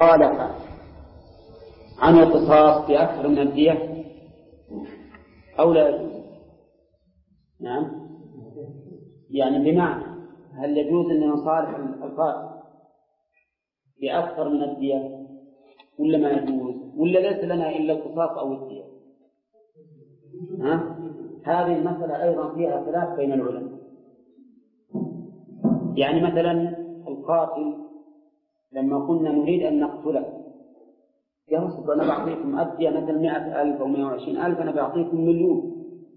صالح عن القصاص بأكثر من الدية أو لا يجوز؟ نعم، يعني بمعنى هل يجوز أن نصالح القاتل بأكثر من الدية ولا ما يجوز، ولا ليس لنا إلا القصاص أو الدية؟ هذه المسألة أيضا فيها خلاف بين العلماء. يعني مثلا القاتل لما قلنا نريد أن نقتله يصدق أنا بعطيكم الدية مثلا 100,000 أو 120,000، أنا بعطيكم 1,000,000،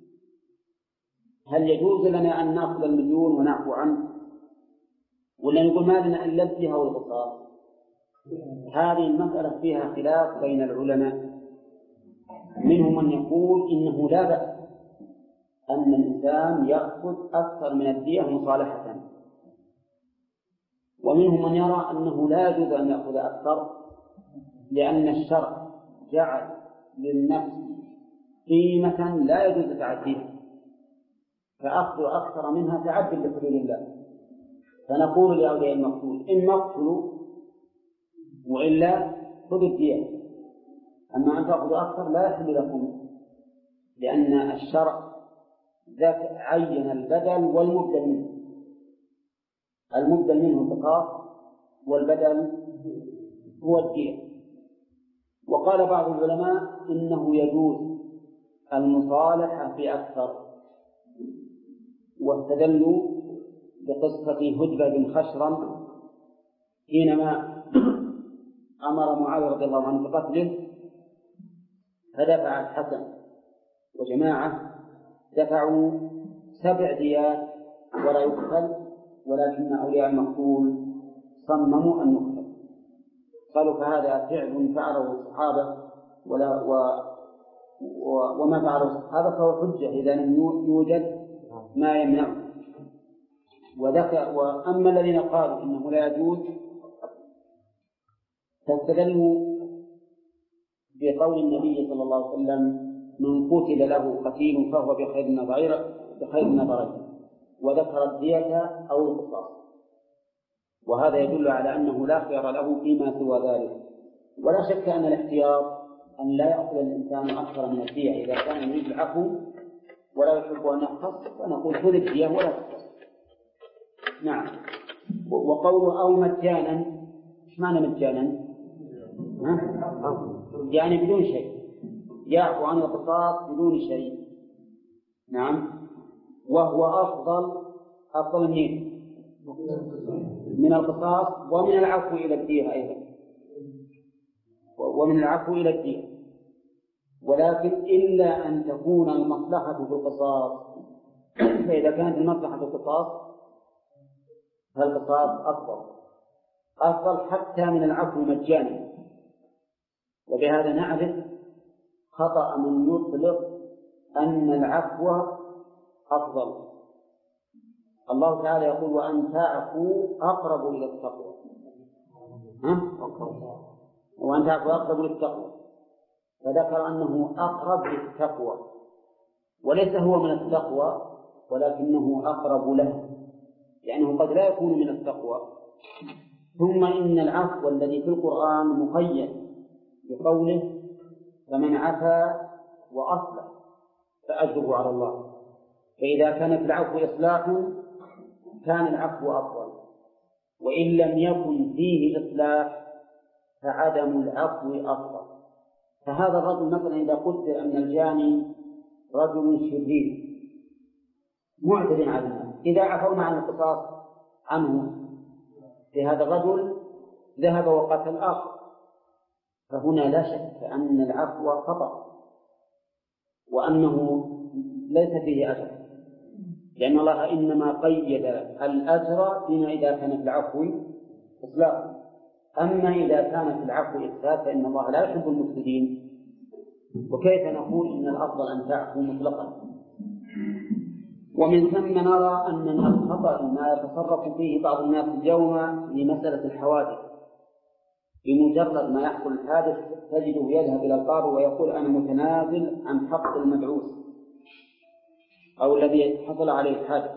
هل يجوز لنا أن نأخذ 1,000,000 ونعفو عنه، ولا نقول ما لنا إلا الدية والقصاص؟ هذه المسألة فيها خلاف بين العلماء، منهم من يقول إنه لا بأس أن الإنسان يأخذ أكثر من الدية مصالحة، ومنهم من يرى أنه لا يجوز أن يأخذ أكثر، لأن الشرع جعل للنفس قيمة لا يجوز تعديها، فأخذ أكثر منها تعدي لحدود الله. فنقول لأولياء المقتول إما اقتلوا وإلا خذوا الدية، أما أن تأخذوا أكثر لا يحل لكم، لأن الشرع عين البدل والمبدل منه، المبدل منه القصاص والبدل هو الدية. وقال بعض العلماء إنه يجوز المصالحة بأكثر، واستدلوا بقصة هدبة بن خشرم حينما أمر معاوية رضي الله عنه بقتله، فدفع الحسن وجماعة دفعوا 7 ديات ولا يقتل، ولكن أولياء المقتول صمموا أن يقتل، قالوا فهذا فعل فعله الصحابة وما فعله الصحابة فهو حجة إذا لم يوجد ما يمنعه. وأما الذين قالوا إنه لا يجوز فاستدلوا بقول النبي صلى الله عليه وسلم: من قتل له قتيل فهو بخير النظرين، وذكر الدية أو القصاص، وهذا يدل على أنه لا خيار له فيما سوى ذلك. ولا شك أن الاحتياط أن لا يأخذ الإنسان أكثر من الدية إذا كان يريد العفو ولا يحب أن يختص، فنقول خذ الدية ولا تختص. نعم. وقوله أو مجانا، إيش معنى مجانا؟ يعني بدون شيء، يعفو عن القصاص بدون شيء. نعم. وهو أفضل من القصاص ومن العفو إلى الدية أيضا، ومن العفو إلى الدية، ولكن إلا أن تكون المصلحة في القصاص، فإذا كانت المصلحة في القصاص فالقصاص أفضل حتى من العفو مجانا. وبهذا نعرف خطأ من يطلق أن العفو أفضل. الله تعالى يقول: وأن تعفوا أقرب إلى التقوى. وأن تعفوا أقرب للتقوى، فذكر أنه أقرب للتقوى، وليس هو من التقوى ولكنه أقرب له، لأنه قد لا يكون من التقوى. ثم إن العفو الذي في القرآن مقيد بقوله: فمن عفا وأصلح فأجره على الله. فإذا كان في العفو إصلاح كان العفو أفضل، وإن لم يكن فيه إصلاح فعدم العفو أفضل. فهذا الرجل مثلا إذا قلت أن الجاني رجل شرير معتد على الناس، إذا عفونا عن القصاص عنه لهذا الرجل ذهب وقتل آخر، فهنا لا شك أن العفو خطأ وأنه ليس فيه أجر، لأن الله إنما قيد الأجر بما إذا كان في العفو إصلاح. أما إذا كان في العفو إفساد فإن الله لا يحب المفسدين. وكيف نقول إن الأفضل أن تعفو مطلقا؟ ومن ثم نرى أن من الخطأ ما يتصرف فيه بعض الناس اليوم لمسألة الحوادث، بمجرد ما يحصل الحادث تجده يذهب إلى القاضي ويقول: أنا متنازل عن حق المبعوث أو الذي حصل عليه الحادث.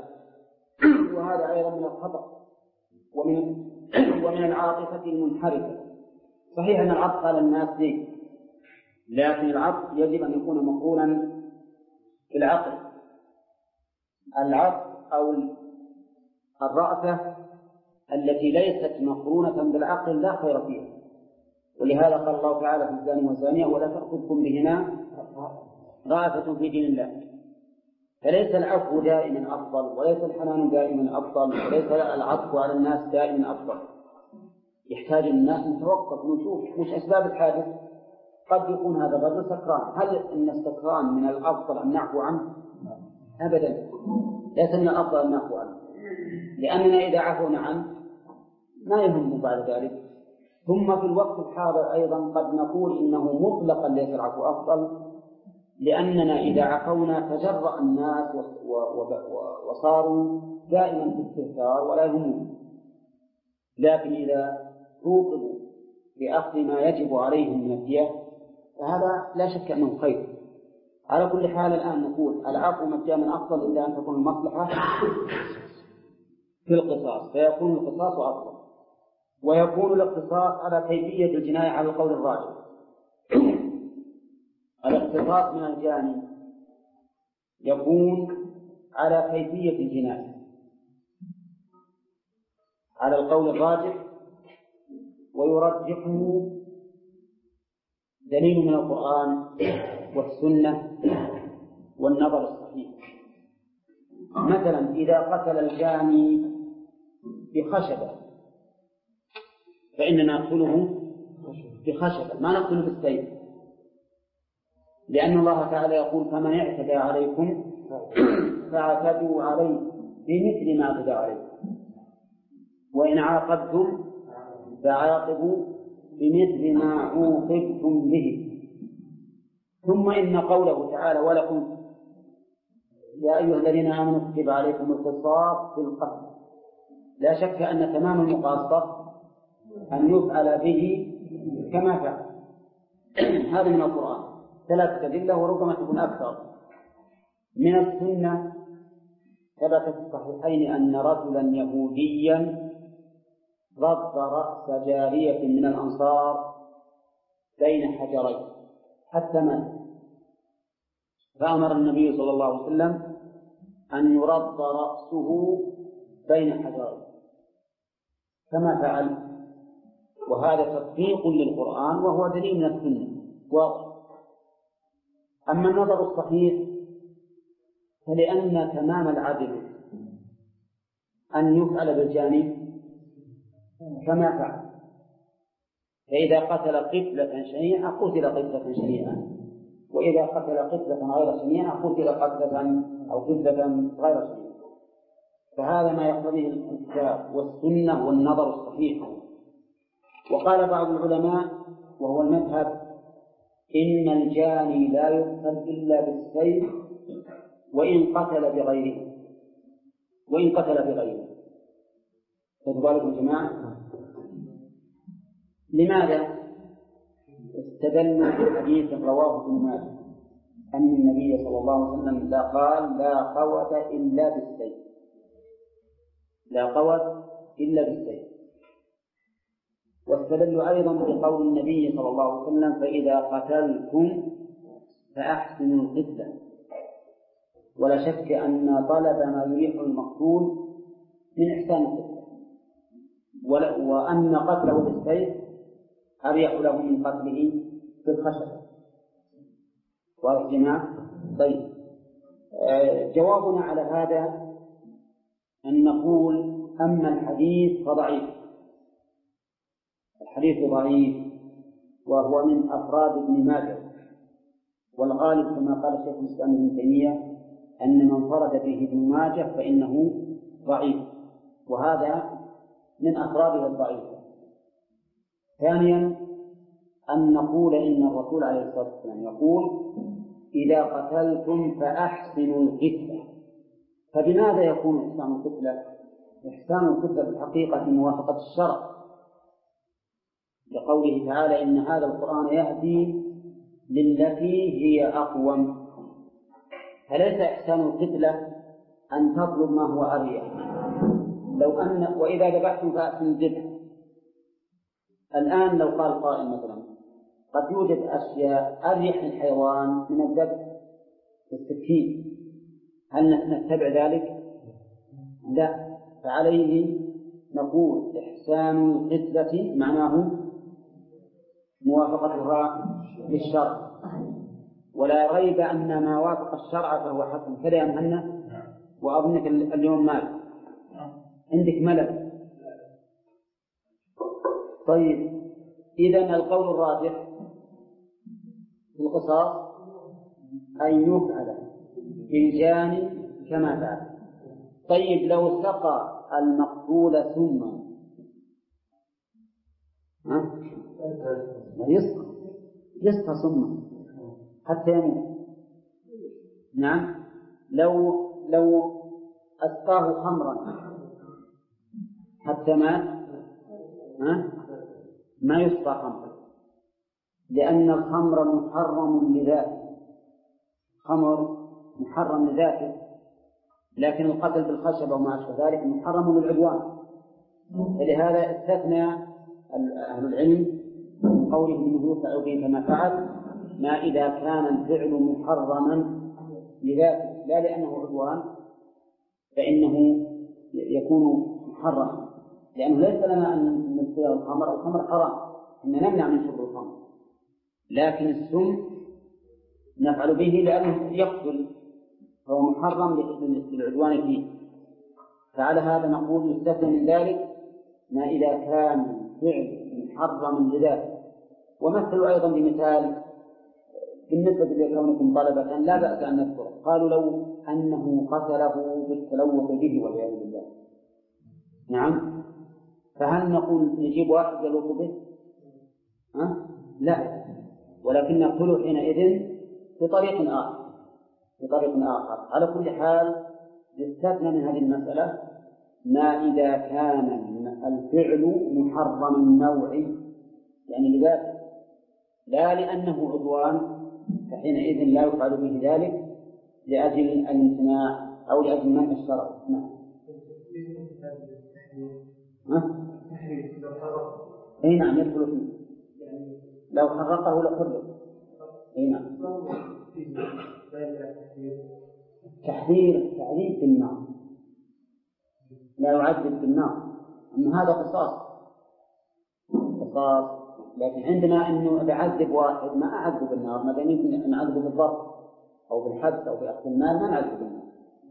وهذا أيضا من الخطأ ومن العاطفة المنحرفة صحيح أن العطف على الناس دين، لكن العطف يجب أن يكون مقرونا بالعقل. العطف أو الرأفة التي ليست مقرونة بالعقل لا خير فيها، ولهذا قال الله تعالى في الزاني والزانية ولا تأخذكم بهما رأفة في دين الله. فليس العفو دائما أفضل، وليس الحنان دائما أفضل، وليس العطف على الناس دائما أفضل. يحتاج الناس نتوقف ونشوف وش أسباب الحادث. قد يكون هذا الرجل سكران، هل إن السكران من الأفضل أن نعفو عنه؟ أبدا، ليس من الأفضل أن نعفو عنه، لأننا إذا عفونا عنه ما يهم بعد ذلك. ثم في الوقت الحاضر أيضا قد نقول إنه مطلقا ليس العفو أفضل، لأننا إذا عفونا تجرأ الناس وصاروا دائما في استهتار ولا يهمون. لكن إذا توقفوا بأخذ ما يجب عليهم من الدية فهذا لا شك أنه خير. على كل حال الآن نقول العفو مجانا أفضل إلا أن تكون المصلحة في القصاص، فيكون القصاص أفضل، ويكون الاقتصاص على كيفية الجناية على القول الراجح. الاقتصاص من الجاني يكون على كيفية الجناية على القول الراجح، ويرجحه دليل من القرآن والسنة والنظر الصحيح. مثلا إذا قتل الجاني بخشبة فإننا نقتله بخشبة، ما نقتله بالسيف، لأن الله تعالى يقول فمن اعتدى عليكم فاعتدوا عليه بمثل ما اعتدى عليكم وإن عاقبتم فعاقبوا بمثل ما عوقبتم به. ثم إن قوله تعالى ولكم يا أيها الذين آمنوا كتب عليكم القصاص في القتل، لا شك أن تمام المقاصة أن يفعل به كما فعل. هذا من القرآن 3 أدلة وربما تكون أكثر. من السنة ثبت في الصحيحين أن رجلا يهوديا رد رأس جارية من الأنصار بين حجرين حتى مات، فأمر النبي صلى الله عليه وسلم أن يرد رأسه بين حجرين كما فعل، وهذا تطبيق للقرآن وهو دليل من السنة واضح. أما النظر الصحيح فلأن تمام العدل أن يفعل بالجاني كما فعل، فإذا قتل قتلة شنيعة قتل قتلة شنيعة، وإذا قتل قتلة غير شنيعة قتل قتلة أو قتلة غير شنيعة. فهذا ما يقتضيه الكتاب والسنة والنظر الصحيح. وقال بعض العلماء وهو المذهب إن الجاني لا يقتل إلا بالسيف وإن قتل بغيره فتبارك الجماعة. لماذا؟ استدلوا بحديث رواه ابن ماجه أن النبي صلى الله عليه وسلم قال لا قوت إلا بالسيف، لا قوت إلا بالسيف. واستدلوا أيضا بقول النبي صلى الله عليه وسلم فإذا قتلتم فأحسنوا القتلة، ولا شك أن طلب ما يريح المقتول من إحسان القتلة، وأن قتله بالسيف أريح له من قتله بالخشبة. واضح جماعة؟ طيب، جوابنا على هذا أن نقول أما الحديث فضعيف، الحديث ضعيف وهو من أفراد ابن ماجه، والغالب كما قال شيخ الإسلام ابن تيمية أن من فرد به ابن ماجه فإنه ضعيف، وهذا من أفراده الضعيفة. ثانيا أن نقول إن الرسول عليه الصلاة والسلام يقول إذا قتلتم فأحسنوا القتلة، فبماذا يكون إحسان القتلة؟ إحسان القتلة في الحقيقة موافقة الشرع، لقوله تعالى إن هذا القرآن يهدي للتي هي أقوم. فليس إحسان القتلة أن تطلب ما هو أريح، لو أن وإذا ذبحتم فأحسنوا الذبح، الآن لو قال قائل مثلا قد يوجد أشياء أريح للحيوان من الذبح بالسكين، هل نتبع ذلك؟ لا. فعليه نقول إحسان القتلة معناه موافقتها للشرع، ولا ريب أن ما وافق الشرع فهو حسن. كذا يا مهنا؟ وأظنك اليوم مال عندك ملل. طيب، إذن القول الراجح في القصاص أن يفعل بالجاني كما فعل. طيب، لو سقى المقتول سما يسقى سما حتى يموت. نعم. لو أسقاه خمرا حتى مات ما يسقى خمرا، لأن الخمر محرم لذاته، خمر محرم لذاته، لكن القتل بالخشب وما أشبه ذلك محرم للعدوان. فلهذا استثنى أهل العلم من قوله إنه يفعل به كما فعل ما إذا كان الفعل محرما لذاته لا لأنه عدوان، فإنه يكون محرما، لأنه ليس لنا أن نسقي الخمر حرام، إن نمنع من شرب الخمر، لكن السم نفعل به لأنه يقتل، فهو محرم للعدوان فيه. فعلى هذا نقول يستثنى من ذلك ما إذا كان فعل محرم لذاته. ومثلوا أيضا بمثال بالنسبة لكونكم طلبة لا بأس أن نذكره، قالوا لو أنه قتله بالتلوث به والعياذ بالله، نعم، فهل نقول نجيب واحد يلوث به؟ لا، ولكن نقتله حينئذ بطريق آخر. على كل حال يستثنى من هذه المسألة ما إذا كان الفعل محرم النوع، يعني لذاته لا لأنه عدوان، فحينئذ لا يفعل به ذلك لأجل الامتناع أو لأجل منع الشرع. أي نعم يدخل فيه، لو حرقه لحرق. أي نعم. تعذيب بالنار لا يعذب بالنار، أن هذا قصاص، لكن عندنا أنه بعذب واحد ما أعذب بالنار، ما دام يمكن نعذب بالضرب أو بالحبس أو بأخذ المال ما نعذب بالنار.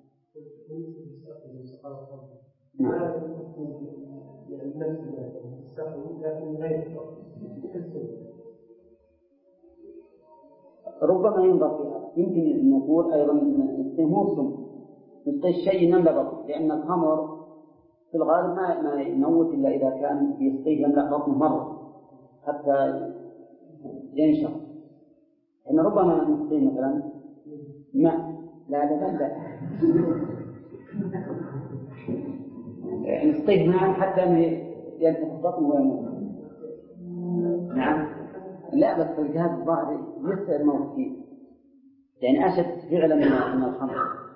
ربما ينظر فيها، يمكن أن نقول أيضا نستهموسهم نستهي الشيء ننبض، لأن الخمر في الغالب ما يموت إلا إذا كان يستهي يملأ بطنه مرة حتى ينشر. إن ربما نستهي مثلا ماء لا نستهي ماء حتى ينفخ بطنه ويموت. نعم، لا بس الجهاز الظاهري يسأل الموت فيه، يعني أشد فعلا من الخمر.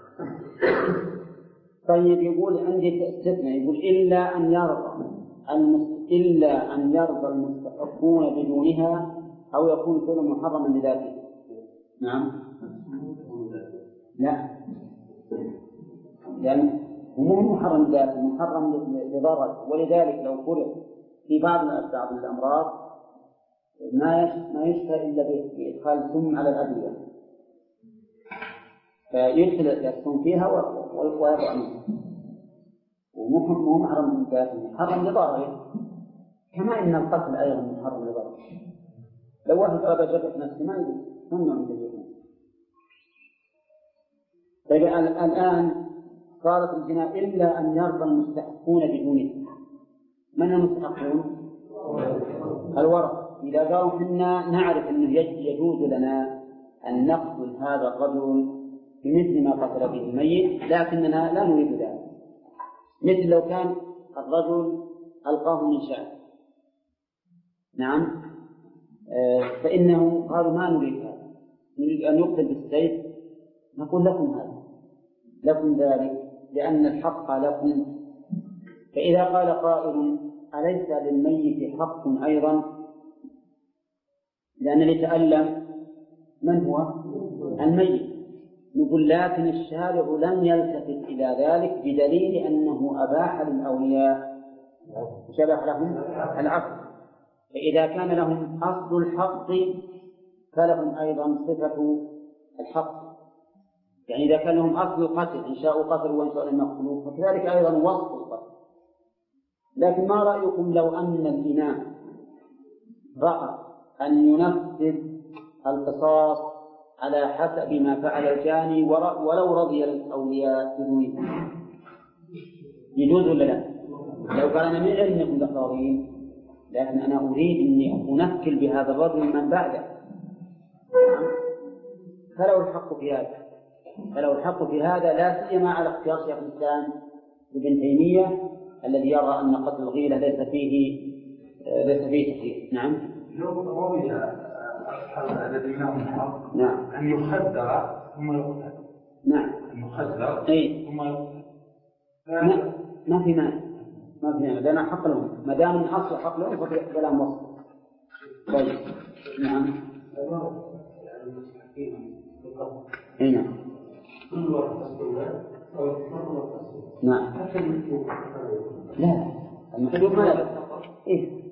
طيب، يقول عندي استثناء، يقول إلا أن يرضى المستحقون بدونها أو يكون فعل محرما لذاته. نعم، لا، يعني هو محرم لذاته، محرم لضرر، ولذلك لو فرض في بعض الأمراض ما يشفى إلا بإدخال سم على الأدوية، فيدخل السم فيها ويضع منها، ومو محرم لذاته، محرم لضرره، كما إن القتل أيضا محرم لضرره. لو واحد أراد جرح نفسه ما يجوز، ممنوع من جرح نفسه. طيب، الآن صارت الجناية إلا أن يرضى المستحقون بدونه. من المستحقون؟ الورثة. إذا قالوا إحنا نعرف أنه يجوز لنا أن نقتل هذا الرجل بمثل ما قتل به الميت، لكننا لا نريد ذلك، مثل لو كان الرجل ألقاه من شعر، نعم، فإنه قالوا ما نريد هذا، نريد أن يقتل بالسيف، نقول لكم هذا، لكم ذلك، لأن الحق لكم. فإذا قال قائل أليس للميت حق أيضا؟ لأن اللي يتألم من هو؟ الميت. نقول لكن الشارع لم يلتفت إلى ذلك بدليل أنه أباح للأولياء شبه لهم العفو، فإذا كان لهم أصل الحق فلهم أيضا صفة الحق. يعني إذا كان لهم أصل القتل إن شاءوا قتلوا وإن شاءوا لم يقتلوا فكذلك أيضا وصف القتل. لكن ما رأيكم لو أن الإمام رأى أن ينفذ القصاص على حسب ما فعل الجاني ولو رضي الأولياء بدونه؟ يجوز ولا لا؟ لو قال أنا من علمكم بقاضين لكن أنا أريد أني أنكل بهذا الرجل من بعده، فلو الحق في هذا لا سيما على اختيار شيخ الإسلام ابن تيمية الذي يرى أن قتل الغيلة ليس فيه تحريم. نعم. لو الذي لهم الحق نعم أن يخدر ثم يقتل. نعم. أن يخدر ثم يقتل. ما في مانع لأن حق لهم ما دام أصل حق لهم فلا وصف. طيب. نعم. هنا. نعم. لا المحلول ما لا. إيه.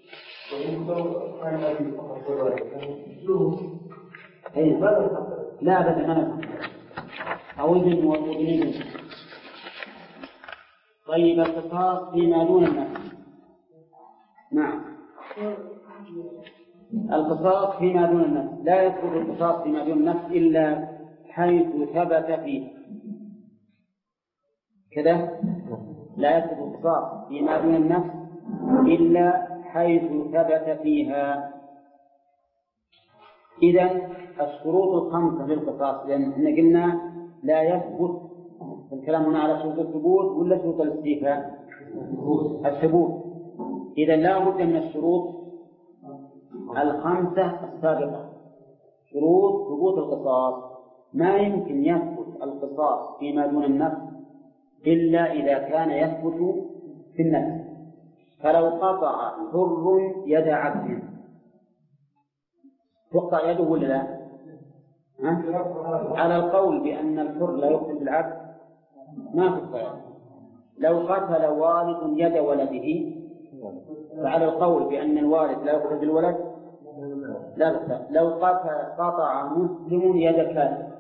لا بد ما أوزن وأذنين. طيب القصاص فيما دون النفس. نعم. القصاص فيما دون النفس لا يثبت القصاص فيما دون النفس إلا حيث ثبت فيه كذا. لا يثبت القصاص فيما دون النفس إلا حيث ثبت فيها. إذن الشروط الخمسة للقصاص، لأن احنا قلنا لا يثبت الكلام هنا على شروط الثبوت ولا شروط الاستيفاء؟ الثبوت. إذن لا بد من الشروط الخمسة السابقة، شروط ثبوت القصاص. ما يمكن يثبت القصاص فيما دون النفس إلا إذا كان يثبت في النفس. فلو قطع حر يد عبد تقطع يده ولا لا؟ على القول بأن الحر لا يقتل بالعبد ما تقطع يده. لو قتل والد يد ولده فعلى القول بأن الوالد لا يقتل بالولد لا. لو قطع مسلم يد كافر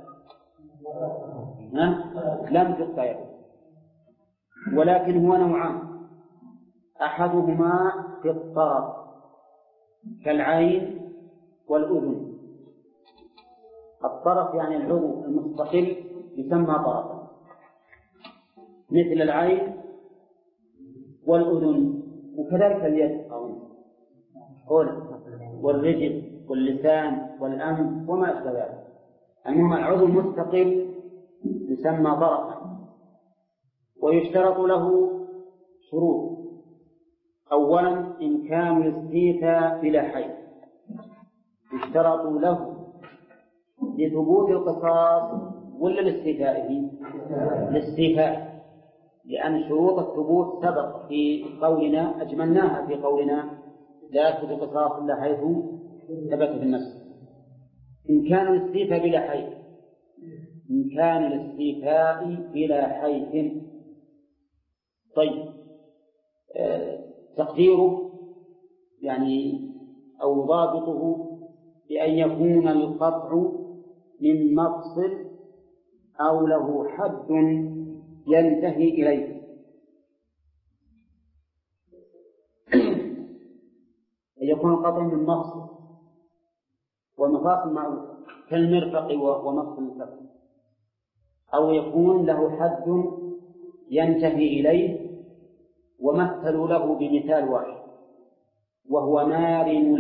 لم تقطع يده. ولكن هو نوعان، أحدهما في الطرف كالعين والأذن. الطرف يعني العضو المستقل يسمى طرفا، مثل العين والأذن، وكذلك اليد والرجل واللسان والأنف وما أشبه ذلك. المهم العضو المستقل يسمى طرفا. ويشترط له شروط. أولا إمكان الاستيفاء بلا حيث، يشترط له لثبوت القصاص ولا الاستيفاء، لأن شروط الثبوت سبق في قولنا أجملناها في قولنا لا يثبت القصاص إلا حيث ثبت في النفس. إمكان الاستيفاء بلا حيث. طيب تقديره يعني أو ضابطه بأن يكون القطع من مفصل أو له حد ينتهي إليه. يكون القطع من مفصل، والمفاصل معروفة كالمرفق ومفصل الكف، أو يكون له حد ينتهي إليه. ومثلوا له بمثال واحد وهو مارن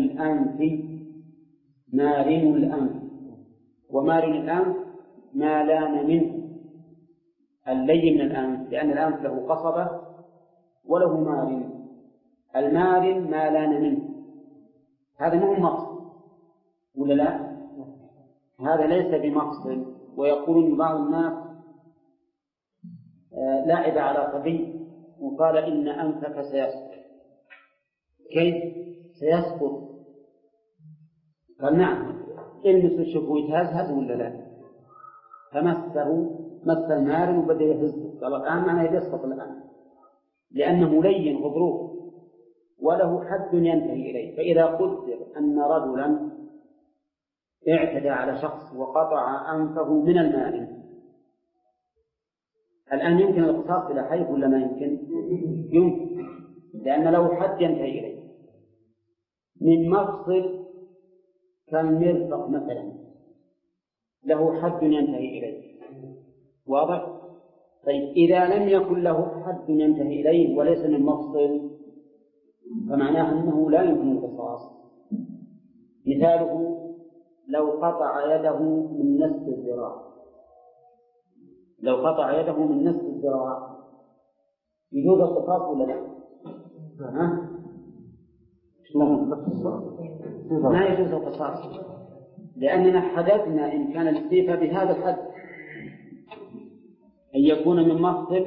الأنف. ومارن الأنف ما لان منه، اللين من الأنف، لأن الأنف له قصبة وله مارن. المارن ما لان منه، هذا مو مفصل ولا لا؟ هذا ليس بمفصل. ويقولون بعض الناس لعب على صبي وقال إن أنفك سيسقط، كيف سيسقط؟ قال نعم، المس الشوفوا يتهزهز ولا لا؟ فمسه مس المارن وبدأ يهز، قال الآن معناه يسقط الآن، لأنه لين غضروف وله حد ينتهي إليه. فإذا قدر أن رجلا اعتدى على شخص وقطع أنفه من المارن، الآن يمكن القصاص بلا حيف ولا ما يمكن؟ يمكن، لأن له حد ينتهي إليه. من مفصل كالمرفق مثلا له حد ينتهي إليه، واضح؟ طيب إذا لم يكن له حد ينتهي إليه وليس من مفصل فمعناه أنه لا يمكن القصاص. مثاله لو قطع يده من نصف الذراع، لو قطع يده من نصف الذراع يجوز القصاص ولا لا؟ ما يجوز القصاص، لأننا حددنا إن كان الاستيفاء بهذا الحد أن يكون من مفصل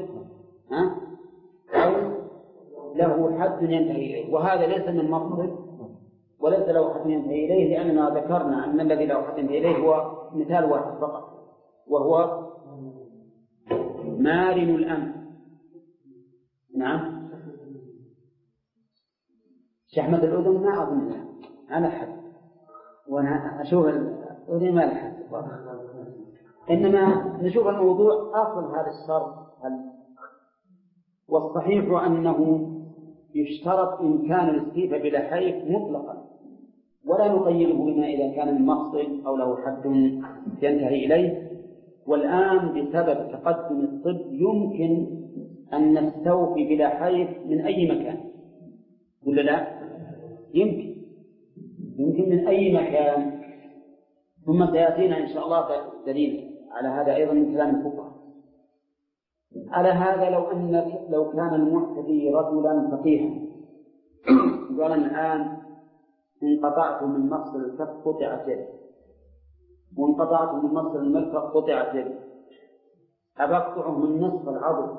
أو له حد ينتهي إليه، وهذا ليس من مفصل وليس له حد ينتهي إليه، لأننا ذكرنا أن الذي له حد ينتهي إليه هو مثال واحد فقط، وهو مارن الأنف. نعم، شحمة الأذن ما أظن أنا حد، وأنا أشوف الأذن ما لحد، إنما نشوف الموضوع أصل هذا الشرط. والصحيح أنه يشترط إمكان الاستيفاء بلا حيف مطلقا، ولا نقيده بما إذا كان من مفصل أو له حد ينتهي إليه. والآن بسبب تقدم الطب يمكن أن نستوفي بلا حيف من أي مكان، ولا لا؟ يمكن من أي مكان. ثم سيأتينا إن شاء الله دليل على هذا أيضا من كلام الفقهاء. على هذا لو كان المعتدي رجلا فقيها قال الآن انقطعت من مفصل الكف قطعت يدي، وانقطعت من مفصل المرفق قطعت يدي، أبقطعه من نصف العضل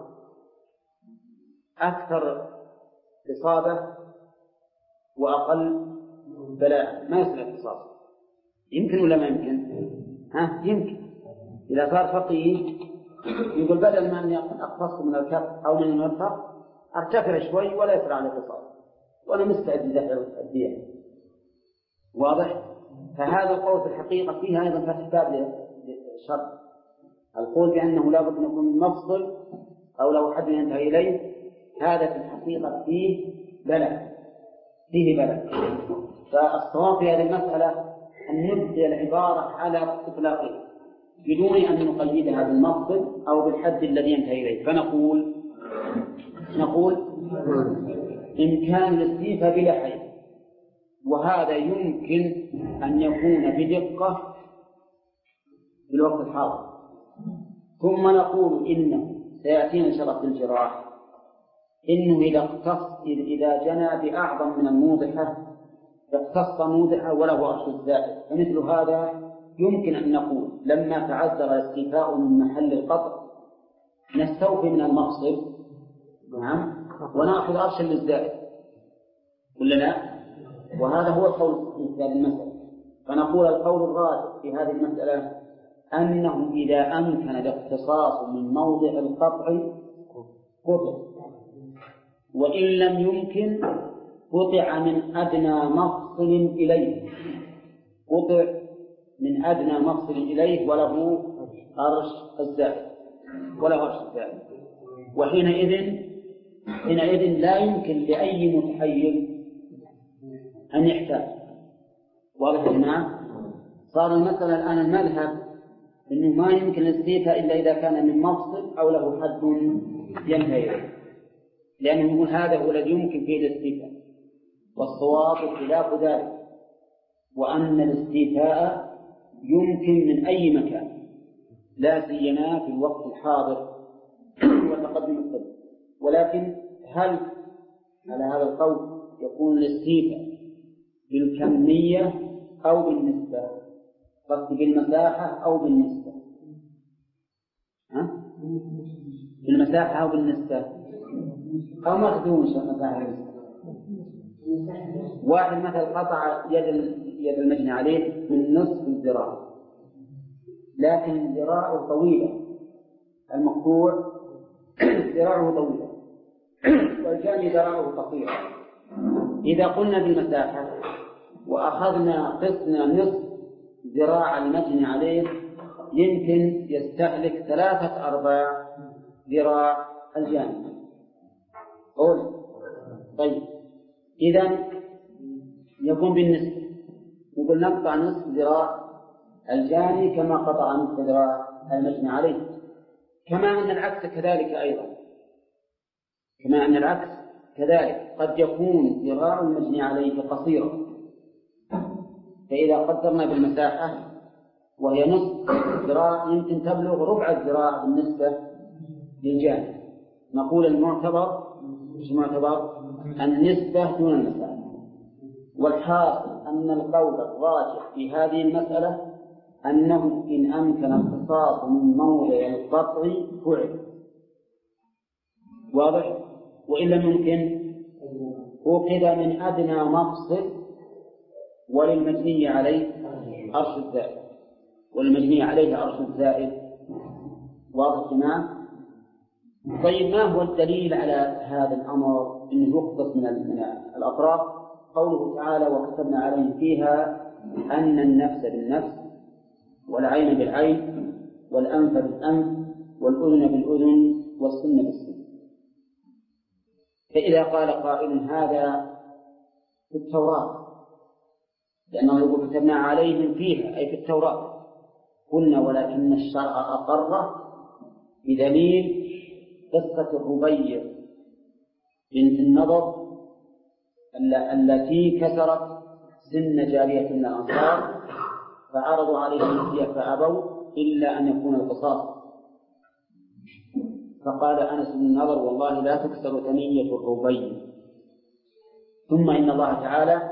أكثر إصابة وأقل بلاء، ما يصير اختصاص. يمكن ولا ما يمكن؟ يمكن. إذا صار فقيه يقول بدل ما أني أقتص من الكف أو من المرفق أرتفع شوي ولا يصير على الاتصال، وأنا مستعد لدفع الدية. واضح؟ فهذا القول في الحقيقة فيها أيضا فتح باب للشرط. القول بأنه لا بد أن يكون مفصل أو لو حد ينتهي إليه، هذا في الحقيقة فيه بلاء. فالصواب في هذه المسألة أن نبدي العبارة على إطلاقها بدون أن نقيدها بالمفصل أو بالحد الذي ينتهي إليه، فنقول إمكان الاستيفاء بلا حيف، وهذا يمكن أن يكون بدقة في الوقت الحاضر. ثم نقول إنه سيأتينا شرط الجراح إنه إذا جنى بأعظم من الموضحة اقتص موضحة وله أرش زائد، فمثل هذا يمكن أن نقول لما تعذر الاستيفاء من محل القطع نستوفي من المفصل ونأخذ أرشا للزائد، ولا لا؟ وهذا هو القول في هذه المسألة. فنقول القول الراجح في هذه المسألة أنه إذا أمكن الاختصاص من موضع القطع قطع، وإن لم يمكن قطع من أدنى مفصل إليه، وله أرش الزائد. وحينئذ لا يمكن لأي متحيل أن يحتاج. واضح هنا؟ صار المسألة الآن المذهب إنه ما يمكن الاستيفاء إلا إذا كان من مفصل أو له حد ينتهي، لأنه يقول هذا هو الذي يمكن فيه الاستيفاء، والصواب خلاف ذلك، وأن الاستيفاء يمكن من أي مكان لا سيما في الوقت الحاضر وتقدم الطب. ولكن هل على هذا القول يكون الاستيفاء بالكمية أو بالنسبة؟ قصد بالمساحة أو بالنسبة؟ بالمساحة أو بالنسبة؟ أو ما تدون المساحة بالنسبة؟ واحد مثلا قطع يد المجني عليه من نصف الذراع، لكن ذراعه طويلة، المقطوع ذراعه طويلة والجاني ذراعه قصيرة. إذا قلنا بالمساحة وأخذنا قسنا نصف ذراع المجني عليه يمكن يستهلك 3/4 ذراع الجاني. قول طيب، إذن يكون بالنسبة نقول نقطع نصف ذراع الجاني كما قطع نصف ذراع المجني عليه، كما أن العكس كذلك أيضا، كما أن العكس كذلك قد يكون ذراع المجني عليه قصيرا، فإذا قدرنا بالمساحة وهي نصف ذراع يمكن تبلغ ربع الذراع بالنسبة للجانب، نقول المعتبر النسبة دون المساحة. والحاصل أن القول الراجح في هذه المسألة أنه إن أمكن القصاص من موضع القطع فعل، واضح؟ وإن لم يمكن أخذ من أدنى مفصل وللمجني عليه أرش الزائد، والمجني عليه أرش الزائد، واضح تمام؟ طيب، ما هو الدليل على هذا الأمر أنه يقتص من الأطراف؟ قوله تعالى: وكتبنا عليهم فيها أن النفس بالنفس والعين بالعين والأنف بالأنف والأذن بالأذن والسن بالسن. فإذا قال قائل هذا في التوراة، لأنه يقول كتبنا عليهم فيها أي في التوراة، قلنا ولكن الشرع أقر بدليل قصة الربيع بنت النضر التي كسرت سن جارية من الأنصار فعرضوا عليها الفدية فأبوا إلا أن يكون القصاص، فقال أنس بن النضر: والله لا تكسر ثنية الربيع. ثم إن الله تعالى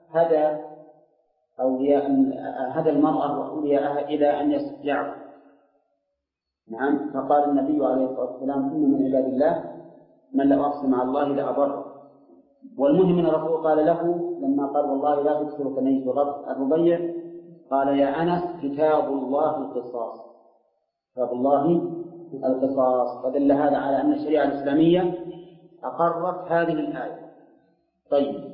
هدى المرأة وأولياءها إلى أن يصدعوا. نعم، فقال النبي عليه الصلاة والسلام: إن من عباد الله من لو أقسم مع الله لأبر. والمهم أن الرسول قال له لما قال: والله لا تكسر ثنية الربيع، قال: يا أنس كتاب الله القصاص، كتاب الله القصاص. فدل هذا على أن الشريعة الإسلامية أقرت هذه الآية. طيب،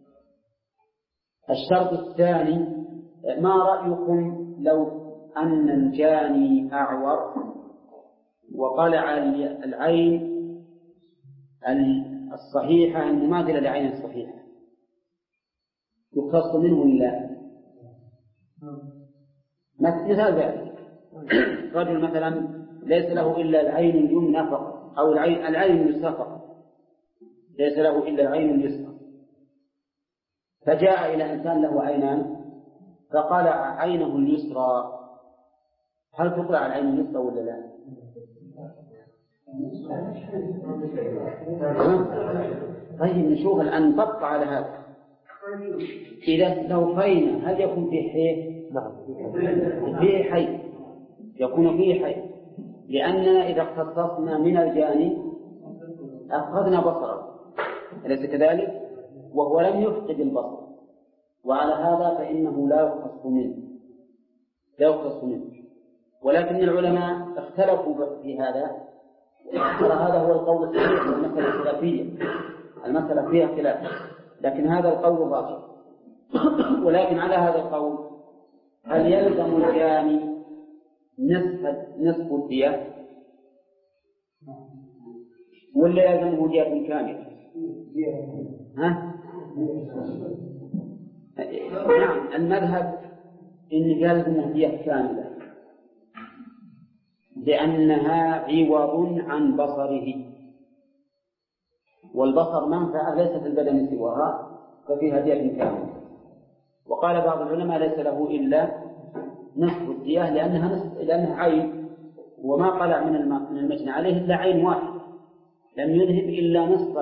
الشرط الثاني: ما رأيكم لو أن الجاني أعور وقلع العين الصحيحة المماثلة لعين الصحيحة، يقتص منه لله؟ مثال ذلك: رجل مثلا ليس له إلا العين اليمنى فقط، أو العين اليسرى فقط، ليس له إلا العين اليسرى، فجاء إلى إنسان له عينان فقلع عينه اليسرى، هل تقلع العين اليسرى ولا لا؟ طيب، نشوف الآن نطبق على هذا. إذا استوفينا هل يكون فيه حي؟ فيه حي، يكون فيه حي، لأننا إذا اختصصنا من الجاني أخذنا بصره، أليس كذلك؟ وهو لم يفقد البصر، وعلى هذا فإنه لا يقتص منه. ولكن العلماء اختلفوا في هذا، ترى هذا هو القول الصحيح، المسألة خلافية، المسألة فيها خلاف، لكن هذا القول الراجح. ولكن على هذا القول هل يلزم الجاني نصف الدية ولا يلزمه دية كاملة؟ نعم، المذهب إن يلزمه دية كاملة، لأنها عوض عن بصره، والبصر منفعة ليس في البدن سواها، ففيها دية كاملة. وقال بعض العلماء ليس له إلا نصف الدية لأنها عين، وما قلع من المجني عليه إلا عين واحد، لم يذهب إلا نصف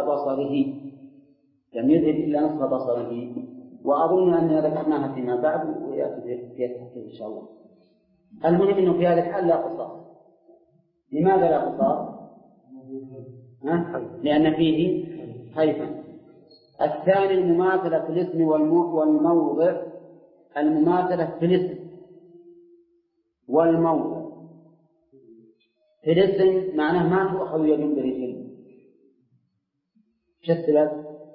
بصره. وأظن أننا ذكرناها فيما بعد ويأتي في التحقيق إن شاء الله. المهم أنه في هذا الحال لا قصاص. لماذا لا قصاص؟ لأن فيه حيفا. الثاني المماثلة في الاسم والموضع. المماثلة في الاسم والموضع. في الاسم معناه ما تؤخذ يد برجل، باختلاف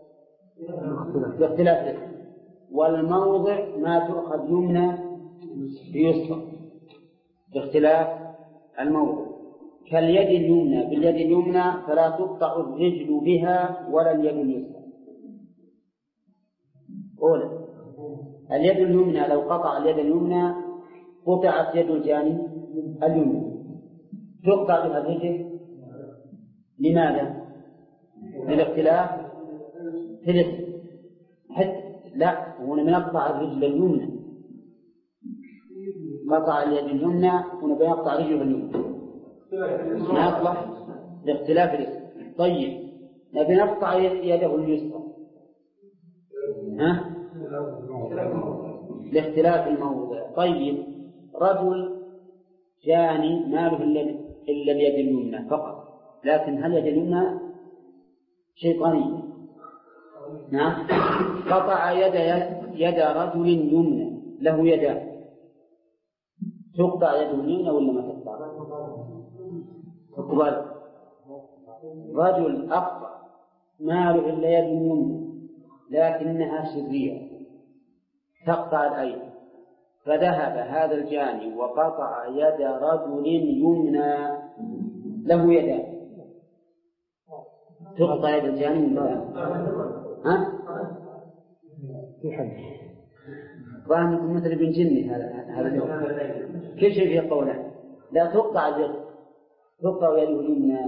الاسم. والموضع ما تؤخذ يمنى بيسرى باختلاف الموضع. كاليد اليمنى باليد اليمنى فلا تقطع الرجل بها ولا اليد اليسرى. أولا اليد اليمنى لو قطع اليد اليمنى قطعت يد الجاني اليمنى، تقطع بها الرجل. لماذا؟ للاختلاف في الاسم. حتى لا، ونبي نقطع الرجل اليمنى، قطع اليد اليمنى ونبي نقطع رجله اليمنى، ما يصلح لاختلاف الاسم. طيب نبي نقطع يده اليسرى، لاختلاف الموضع. طيب رجل جاني ما له إلا اليد اليمنى فقط، لكن هل يد اليمنى شيطانية؟ نعم. قطع يد رجل يمنى له يدان، تقطع يده اليمنى ولا ما تقطع؟ رجل أقطع ما له إلا يد يمنى لكنها شريرة تقطع الأيدي، فذهب هذا الجاني وقطع يد رجل يمنى له يدان، تقطع يد الجاني من ها؟ في حد ظاهر مثل ابن جني هذا اليوم كل شيء فيه قولان. لا تقطع اليد، تقطع يده اليمنى.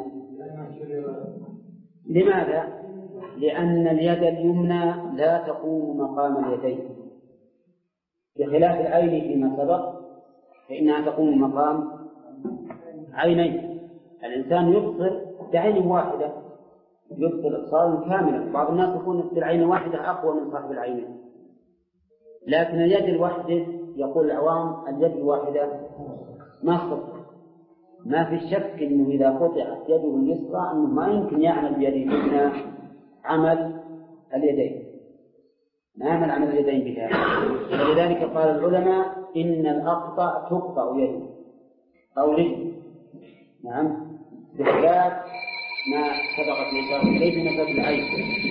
لماذا؟ لأن اليد اليمنى لا تقوم مقام اليدين، بخلاف العين فيما سبق فإنها تقوم مقام عينين. الإنسان يبصر بعين واحدة، يبصر إبصارا كاملا. بعض الناس يكون بالعين واحدة أقوى من صاحب العينين، لكن اليد الواحدة يقول العوام اليد الواحدة ما صدق. ما في شك أنه إذا قطعت يده اليسرى أنه ما يمكن يعمل بيده اليمنى عمل اليدين، ما يعمل عمل اليدين بها. ولذلك قال العلماء إن الأقطع تقطع يده أو رجل، نعم، بخلاف ما سبقت الإشارة إليه في مسألة العين.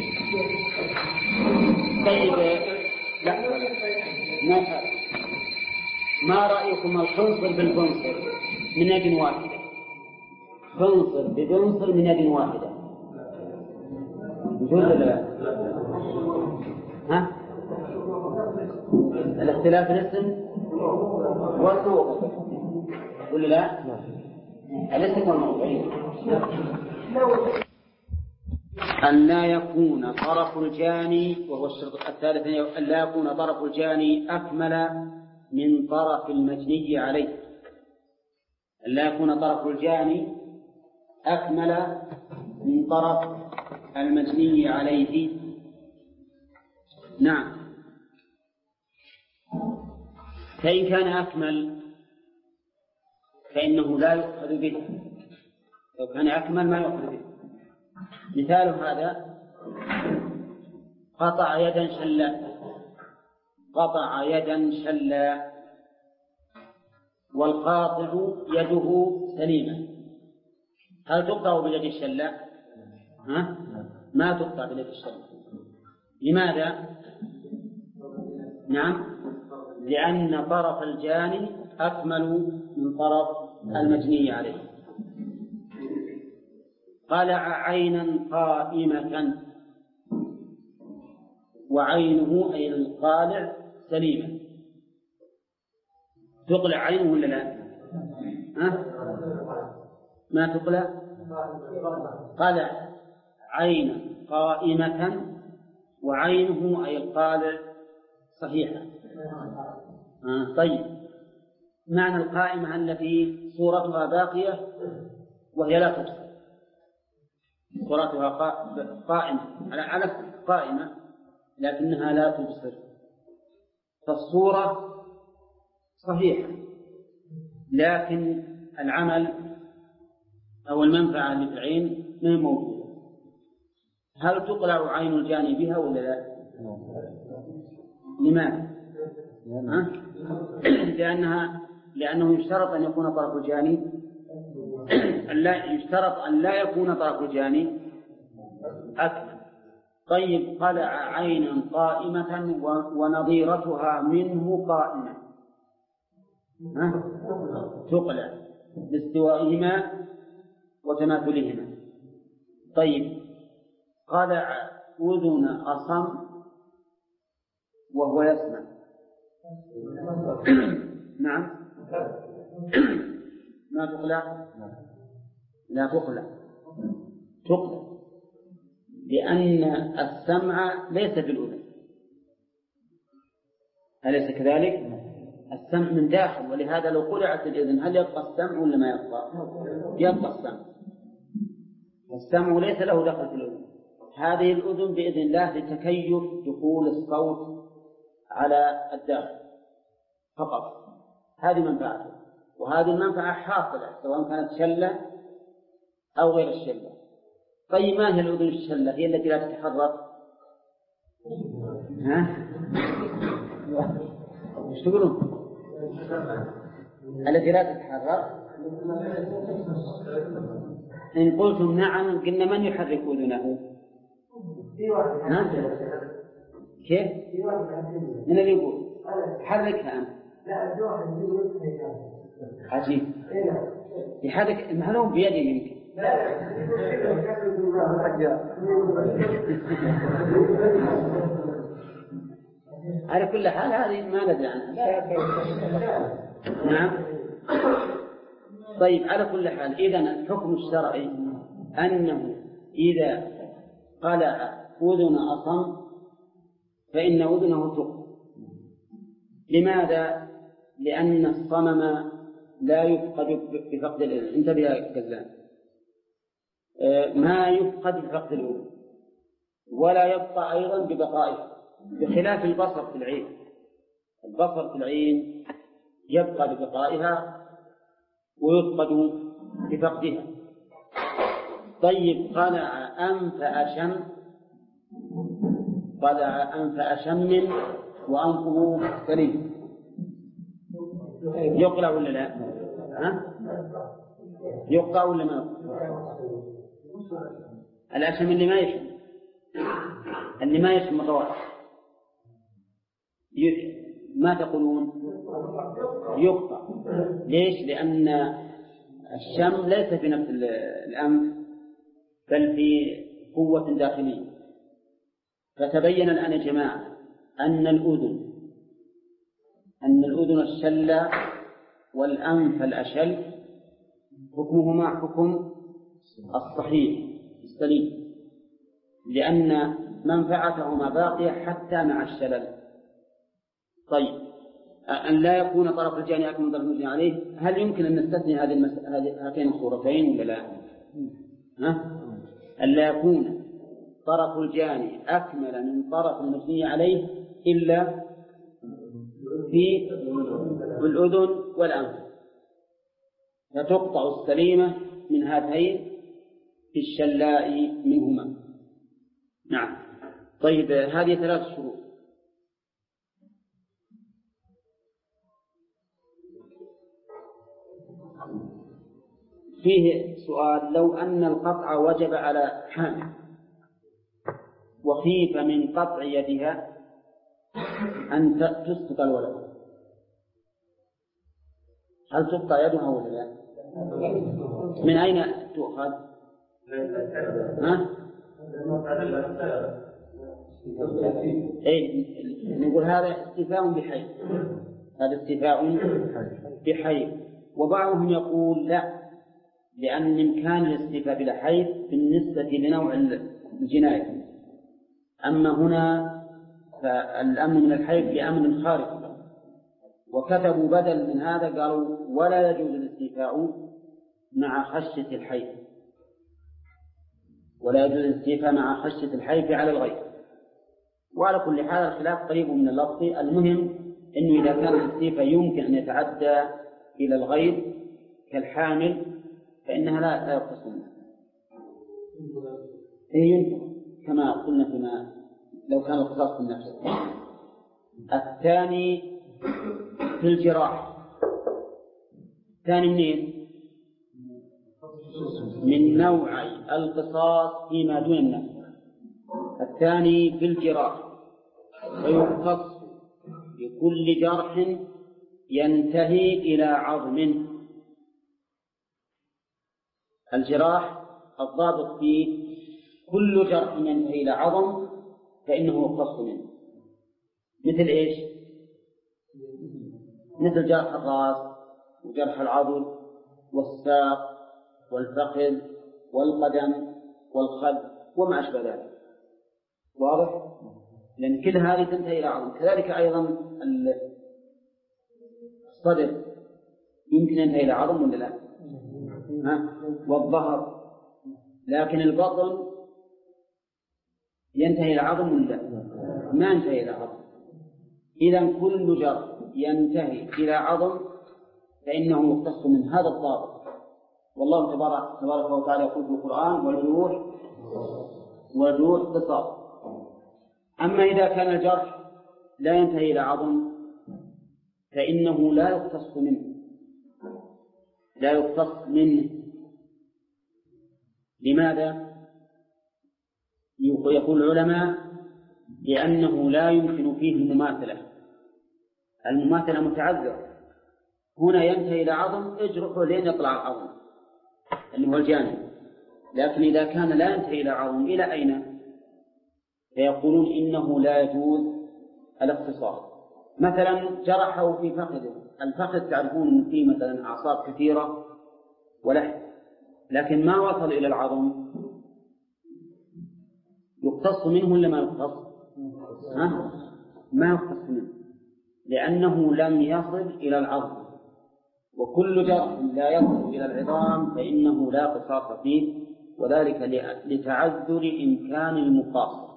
طيب لا ما رأيكم الخنصر بالخنصر من يد واحدة؟ خنصر بخنصر من يد واحدة يجوز ولا لا؟ ها؟ الاختلاف الاسم والموضع ولا لا؟ الاسم والموضع. أن لا يكون طرف الجاني، وهو الشرط الثالث، أن لا يكون طرف الجاني أكمل من طرف المجني عليه. أن لا يكون طرف الجاني أكمل من طرف المجني عليه. نعم. فإن كان أكمل فإنه لا يؤخذ به، لو كان أكمل ما يؤخذ به. مثال هذا قطع يدا شلا، قطع يدا شلا والقاطع يده سليمة، هل تقطع باليد الشلا؟ ما تقطع باليد الشلا. لماذا؟ نعم، لأن طرف الجاني أكمل من طرف المجني عليه. قلع عينا قائمة، وعينه أي القالع سليمة، تقلع عينه ولا لا؟ ما تقلع. قلع عينا قائمة وعينه أي القالع صحيحة. طيب معنى القائمة التي صورتها باقية وهي لا تبصر، صورتها قائمة على قائمة لكنها لا تبصر، فالصورة صحيحة لكن العمل أو المنفعة اللي في العين ما موجودة، هل تقلع عين الجاني بها ولا لا؟ لماذا؟ لأنه يشترط أن يكون طرف الجاني يشترط أن لا يكون طرف الجاني أكمل. طيب قلع عينا قائمة ونظيرتها منه قائمة، تقلع لاستوائهما وتماثلهما. طيب قلع أذن أصم وهو يسمع، نعم، ما تقلع؟ لا تقلع، لأن السمع ليس في الأذن، أليس كذلك؟ السمع من داخل، ولهذا لو قلعت الأذن هل يبقى السمع ولا ما يبقى؟ يبقى السمع. السمع ليس له دخل في الأذن. هذه الأذن بإذن الله لتكيف دخول الصوت على الداخل فقط، هذه منفعته، وهذه المنفعة حاصلة سواء كانت شلة أو غير الشلة. طيب ما هي الأذن الشلة؟ هي التي لا تتحرك. ايش تقولون؟ التي لا تتحرك. إن قلتم نعم قلنا من يحرك أذنه؟ كيف؟ من اللي يقول؟ حركها أنت. عجيب. يحرك المعلوم بيده يمكن. على كل حال هذه ما ندري عنها. نعم. طيب على كل حال إذن الحكم الشرعي أنه إذا قلع أذن أصم فإن أذنه تقلع. لماذا؟ لأن الصمم لا يفقد بفقد الأذن. انتبه يا كذلان، ما يفقد بفقد الأذن ولا يبقى أيضا ببقائها، بخلاف البصر في العين. البصر في العين يبقى ببقائها ويفقد بفقدها. طيب قلع أنف أشم وأنفه سليم، يقلع ولا لا؟ يقلع ولا ما؟ الأشم اللي ما يشم الروائح ما تقولون؟ يقطع. ليش؟ لأن الشم ليس في نفس الأنف بل في قوة داخلية. فتبين الآن يا جماعة أن الأذن الشلة والأنف الأشل حكمهما حكم الصحيح السليم، لأن منفعتهما باقية حتى مع الشلل. طيب أن لا يكون طرف الجاني أكمل من طرف المجني عليه، هل يمكن أن نستثني هاتين الصورتين ولا لا؟ أن لا يكون طرف الجاني أكمل من طرف المجني عليه إلا في الأذن والأنف، فتقطع السليمة من هاتين في الشلاء منهما. نعم. طيب هذه 3 شروط. فيه سؤال: لو أن القطع وجب على حامل وخيف من قطع يدها أن تسقط الولد، هل تقطع يدها ولا لا؟ من أين تؤخذ؟ نقول هذا استيفاء بحيث، هذا استيفاء بحيث. وبعضهم يقول لا، لأن إمكان الاستيفاء بلا حيث بالنسبة لنوع الجناية، أما هنا فالأمن من الحيث بأمن خارج. وكتبوا بدل من هذا قالوا: ولا يجوز الاستيفاء مع خشية الحيث، ولا يجوز الاستيفاء مع خشية الحيث على الغير. وعلى كل حال الخلاف قريب من اللفظ. المهم أنه إذا كان الاستيفاء يمكن أن يتعدى إلى الغير كالحامل فإنها لا يقتصون. يمكن كما قلنا فيما لو كان القصاص في النفس. الثاني في الجراح. الثاني منين؟ من نوعي القصاص فيما دون النفس. الثاني في الجراح، ويختص بكل جرح ينتهي إلى عظم. الجراح الضابط فيه كل جرح ينتهي إلى عظم فإنه يختص منه. مثل إيش؟ مثل جرح الرأس وجرح العضد والساق والفخذ والقدم والخد وما أشبه ذلك. واضح؟ لأن كل هذه تنتهي إلى عظم. كذلك أيضا الصدر يمكن ينتهي إلى عظم ولا لا؟ والظهر. لكن البطن ينتهي إلى عظم ولا لا؟ ما ينتهي إلى عظم. إذن كل جرح ينتهي إلى عظم فإنه يختص من هذا الضابط. والله تبارك وتعالى يقول في القرآن: والجروح قصاص. أما إذا كان الجرح لا ينتهي إلى عظم فإنه لا يختص منه. لماذا؟ يقول العلماء: لأنه لا يمكن فيه المماثلة متعذرة. هنا ينتهي إلى عظم، اجرحه لين يطلع العظم اللي هو الجانب. لكن إذا كان لا ينتهي إلى عظم، إلى أين؟ فيقولون إنه لا يجوز الاختصاص. مثلا جرحه في فخذه. الفخذ تعرفون أن فيه مثلا أعصاب كثيرة ولحم، لكن ما وصل إلى العظم، يقتص منه ولا ما يقتص؟ ما يقتص منه، لأنه لم يصل إلى العظم. وكل جرح لا يصل إلى العظام فإنه لا قصاص فيه، وذلك لتعذر إمكان المقاصة.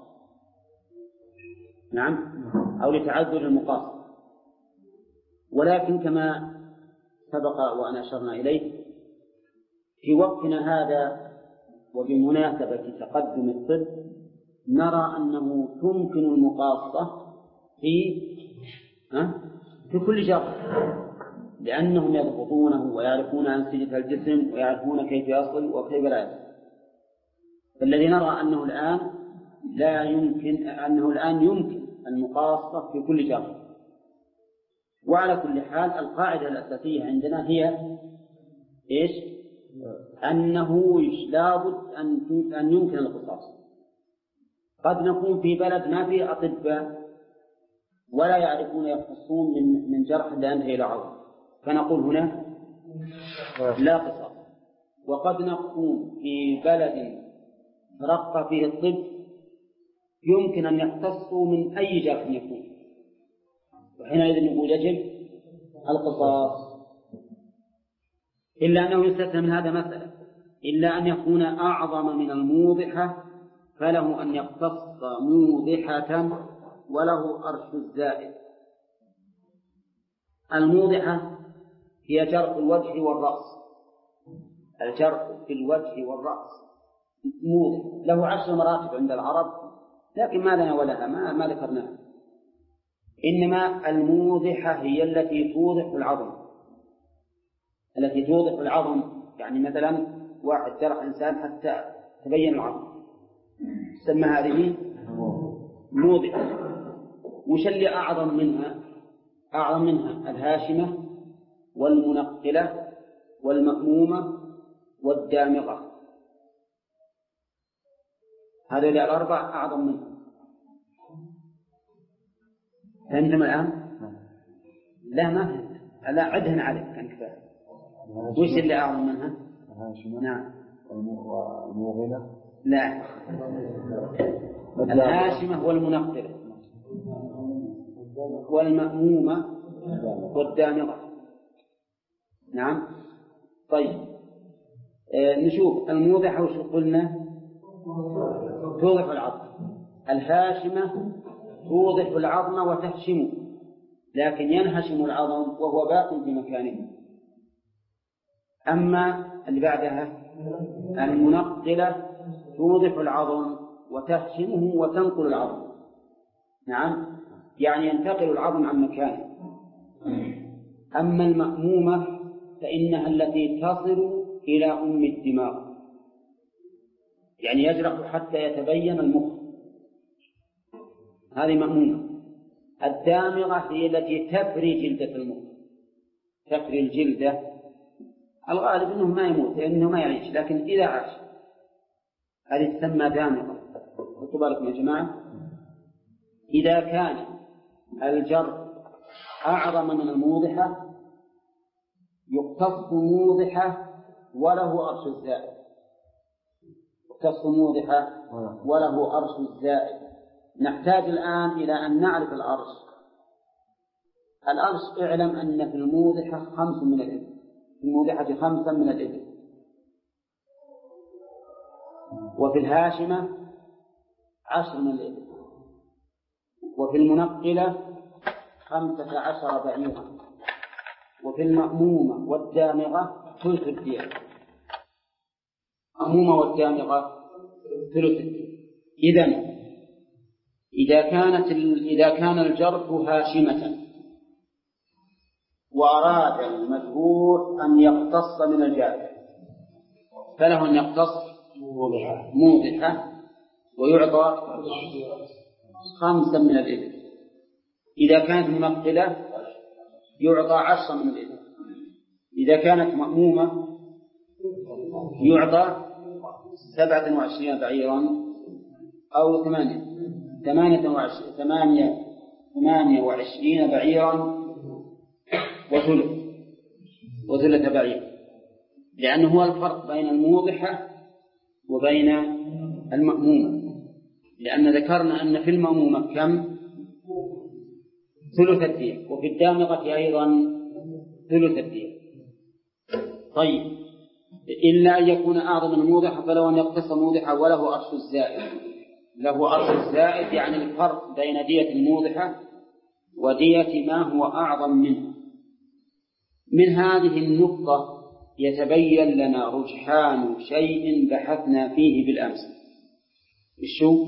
نعم، أو لتعذر المقاصة. ولكن كما سبق وأن أشرنا إليه، في وقتنا هذا وبمناسبة تقدم الطب نرى أنه تمكن المقاصة في كل جرح، لأنهم يضبطونه ويعرفون أنسجة الجسم ويعرفون كيف يصل وكيف لا يصل. فالذي نرى أنه الآن يمكن المقاصة في كل جرح. وعلى كل حال القاعدة الأساسية عندنا هي إيش؟ أنه لابد أن يمكن القصاص. قد نكون في بلد ما فيه أطباء ولا يعرفون يقتصون من جرح لا ينتهي إلى عظم، فنقول هنا لا قصاص. وقد نكون في بلد رق فيه الطب يمكن أن يقتصوا من أي جرح يكون، وحينئذ نقول يجب القصاص. إلا أنه يستثنى من هذا مسألة: إلا أن يكون أعظم من الموضحة فله أن يقتص موضحة وله أرش الزائد. الموضحة هي جرح الوجه والرأس. الجرح في الوجه والرأس موضح، له 10 مراتب عند العرب، لكن ما لنا ولها، ما ذكرناها. إنما الموضحة هي التي توضح العظم. يعني مثلا واحد جرح إنسان حتى تبين العظم، تسمى هذه موضحة. وش اللي أعظم منها الهاشمة والمنقلة والمأمومة والدامغة. هذه الأربع أعظم منها. فهمتم الآن؟ لا ما فهمت. لا عدهن عليك كان كفاية. وش اللي أعظم منها؟ الهاشمة. نعم. والموغلة. لا، الهاشمة والمنقلة والمأمومة والدامغة. نعم. طيب نشوف الموضحة وش قلنا؟ توضح العظم. الهاشمة توضح العظم وتهشمه، لكن ينهشم العظم وهو باق في مكانه. أما اللي بعدها المنقلة توضح العظم وتهشمه وتنقل العظم. نعم، يعني ينتقل العظم عن مكانه. أما المأمومة فإنها التي تصل إلى أم الدماغ، يعني يجرح حتى يتبين المخ، هذه مأمومة. الدامغة هي التي تفري جلدة المخ، تفري الجلدة. الغالب أنه ما يموت، لأنه ما يعيش، لكن إذا عاش هذه تسمى دامغة. خذوا بالكم يا جماعة، إذا كان الجرح أعظم من الموضحة يقتص موضحة وله أرش الزائد، يقتص موضحة وله أرش الزائد. نحتاج الآن إلى أن نعرف الأرش. الأرش اعلم أن في الموضحة 5 من الإبل، في الموضحة 5 من الإبل، وفي الهاشمة 10 من الإبل، وفي المنقلة 15 بعيرا، وفي المأمومة والدامغة ثلث الدية. المأمومة والدامغة ثلث الدية. إذا كان الجرح هاشمة وأراد المجروح أن يقتص من الجارح فله أن يقتص موضحة ويعطى 5 من الإبل. إذا كانت منقلة يعطى 10 من الإبل. إذا كانت مأمومة يعطى 27 بعيرا أو 28 بعيرا وثلث بعير، لأنه هو الفرق بين الموضحة وبين المأمومة. لأن ذكرنا أن في المأمومة كم؟ ثلث الدية، وفي الدامغة أيضا ثلث الدية. طيب، إلا أن يكون أعظم من الموضحة فلو أن يقتص موضحة وله أرش الزائد. له أرش الزائد يعني الفرق بين دية الموضحة ودية ما هو أعظم منه. من هذه النقطة يتبين لنا رجحان شيء بحثنا فيه بالأمس. الشو؟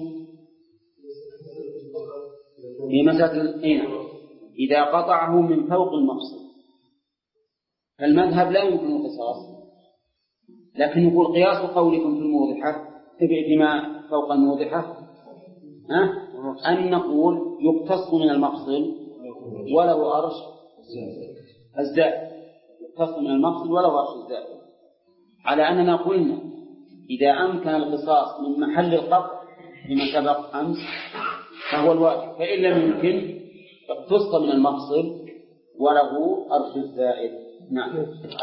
في مسألة إذا قطعه من فوق المفصل، فالمذهب لا يمكن القصاص، لكن يقول قياس قولكم في الموضحة بما فوق الموضحة أن نقول يقتص من المفصل وله أرش الزائد، يقتص من المفصل وله أرش الزائد، على أننا قلنا إذا أمكن القصاص من محل القطع فيما سبق أمس فهو الواجب، فإن لم يمكن اقتص من المفصل وله أرش الزائد. نعم.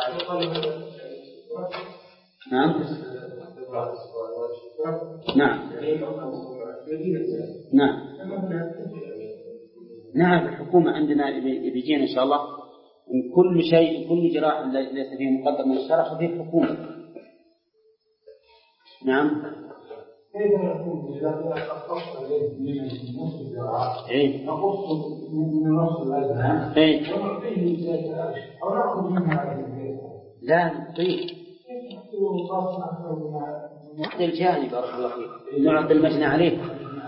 نعم. نعم. نعم. نعم. الحكومة عندنا بيجينا إن شاء الله من كل شيء، كل جراح ليس فيه مقدم من الشرع فيه حكومة. نعم. كيف يكون إذا أخص من نصف الزراعة نقص من نصف الأذهان ونعطيه زيادة أو نأخذ منها لا نعطيه نعطي الجانب بارك الله فيك، نعطي المجنى عليه.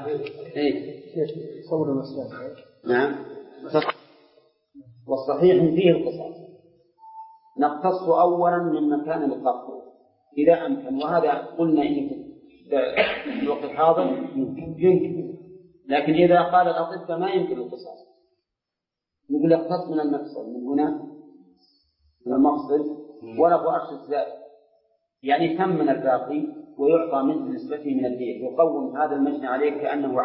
صور المسألة. نعم. والصحيح فيه القصاص، نقتص أولا من مكان القطع إذا أمكن، وهذا قلنا إن في الوقت الحاضر يمكن، لكن إذا قال الأطباء ما يمكن القصاص نقول يقتص من المفصل، من هنا من المفصل وله أرش الزائد، يعني ثمن الباقي ويعطى من نسبته من الدية، يقوم هذا المجنى عليه كأنه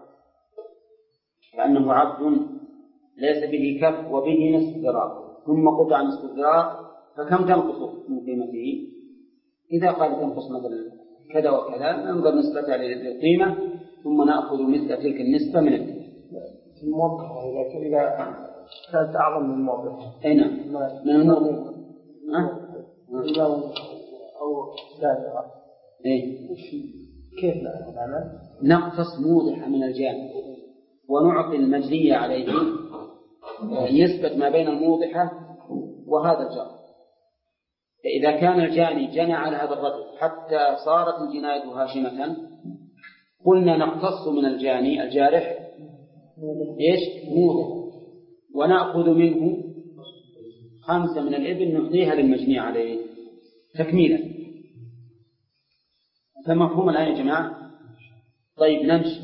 عبد ليس به كف وبه نصف ذراع، ثم قطع نصف الذراع، فكم تنقص من قيمته؟ إذا قال تنقص مثلا كذا وكذا ننظر نسبتها للقيمة ثم نأخذ مثل تلك النسبة من الدية. الموضحة إذا كانت أعظم من الموضحة. نعم، من الموضحة أو دائرة. كيف نعمل؟ نقتص موضحة من الجانب ونعطي المجنية عليه نسبة ما بين الموضحة وهذا الجرح. فإذا كان الجاني جنى على هذا الرجل حتى صارت الجناية هاشمة قلنا نقتص من الجاني الجارح موضع، ونأخذ منه 5 من الإبل نعطيها للمجني عليه تكميلا. فمفهوم الآية يا جماعة؟ طيب نمشي.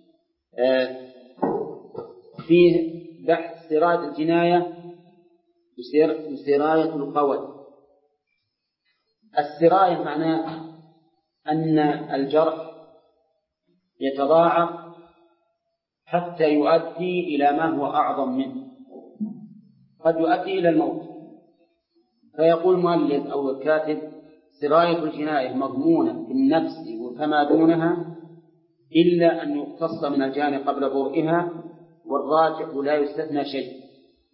فيه بحث سراية الجناية وسراية القول. السراية معناه أن الجرح يتضاعف حتى يؤدي إلى ما هو أعظم منه، قد يؤدي إلى الموت. فيقول المؤلف أو الكاتب: سراية الجناية مضمونة في النفس وفما دونها إلا أن يقتص من الجاني قبل برئها، والراجح لا يستثنى شيء.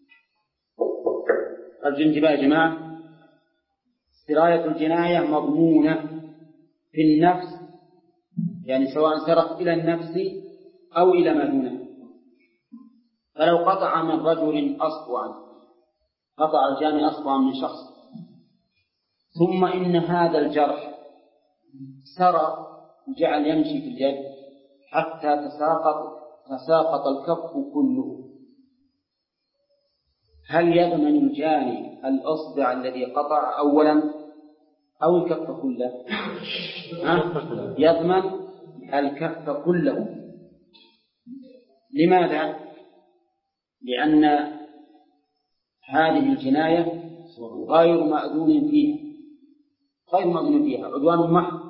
الجنجبة يا جماعة، سراية الجناية مضمونة في النفس، يعني سواء سرت إلى النفس أو إلى ما دونها. فلو قطع من رجل أصبعا، قطع الجاني أصبعا من شخص، ثم إن هذا الجرح سرى وجعل يمشي في اليد حتى تساقط الكف كله، هل يضمن الجاني الأصبع الذي قطع أولا أو الكف كله؟ يضمن الكف كله. لماذا؟ لأن هذه الجناية غير مأذون فيها، عدوان محض،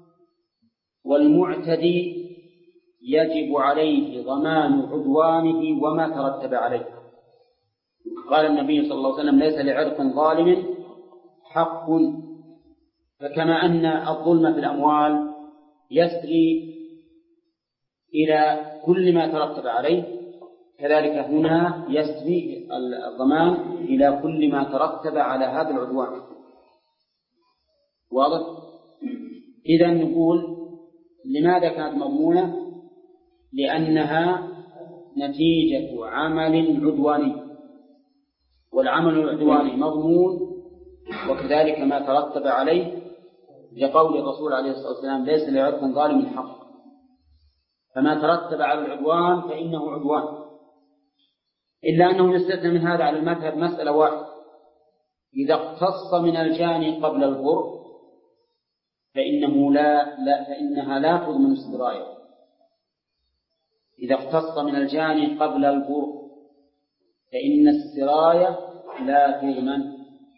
والمعتدي يجب عليه ضمان عدوانه وما ترتب عليه. قال النبي صلى الله عليه وسلم: ليس لعرق ظالم حق. فكما أن الظلم في الأموال يسري إلى كل ما ترتب عليه، كذلك هنا يسري الضمان إلى كل ما ترتب على هذا العدوان. واضح؟ إذا نقول لماذا كانت مضمونة؟ لأنها نتيجة عمل عدواني، والعمل العدواني مضمون، وكذلك ما ترتب عليه، لقول الرسول عليه الصلاة والسلام: ليس لعرق ظالم حق. فما ترتب على العدوان فإنه عدوان، إلا أنه يستثنى من هذا على المذهب مسألة واحدة: إذا اقتص من الجاني قبل البر فإنها لا تضمن السراية. إذا اقتص من الجاني قبل البر فإن السراية لا تضمن.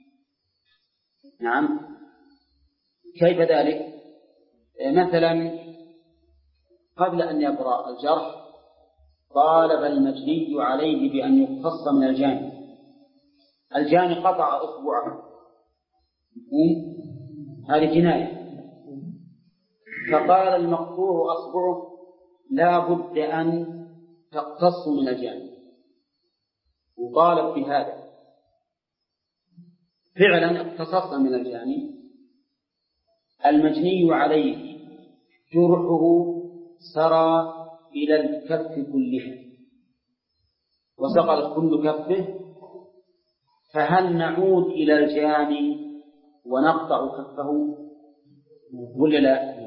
نعم، كيف ذلك؟ مثلا قبل أن يبرأ الجرح طالب المجني عليه بأن يقتص من الجاني قطع أصبعه، هذه جناية، فقال المقطوع أصبعه: لا بد أن تقتص من الجاني، وطالب بهذا. فعلا اقتصص من الجاني، المجني عليه جرحه سرى إلى الكف كلها وسقط كل كفه، فهل نعود إلى الجاني ونقطع كفه ولا لا؟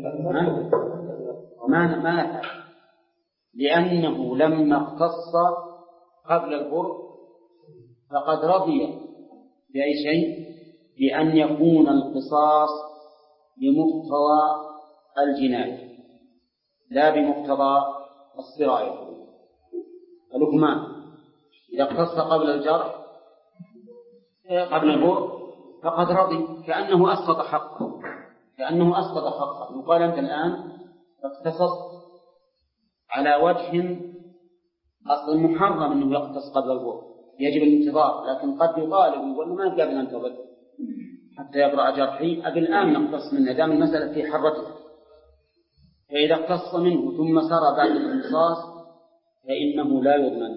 ما نفعل، لأنه لما اختص قبل البر فقد رضي بأي شيء، بأن يكون القصاص بمقتضى الجناية لا بمقتضى السراية. الحكمان إذا اقتص قبل الجرح قبل البر فقد رضي، كأنه أسقط حقه. يقال: أنت الآن اقتصصت على وجه أصل محرم أنه يقتص قبل البر، يجب الانتظار، لكن قد يطالب يقول: ما قبل أن ننتظر حتى يبرأ جرحي، أبي الآن نقتص منه دام المسألة في حرتها. فإذا اقتص منه ثم سرى بعد الانقصاص فإنه لا يضمن.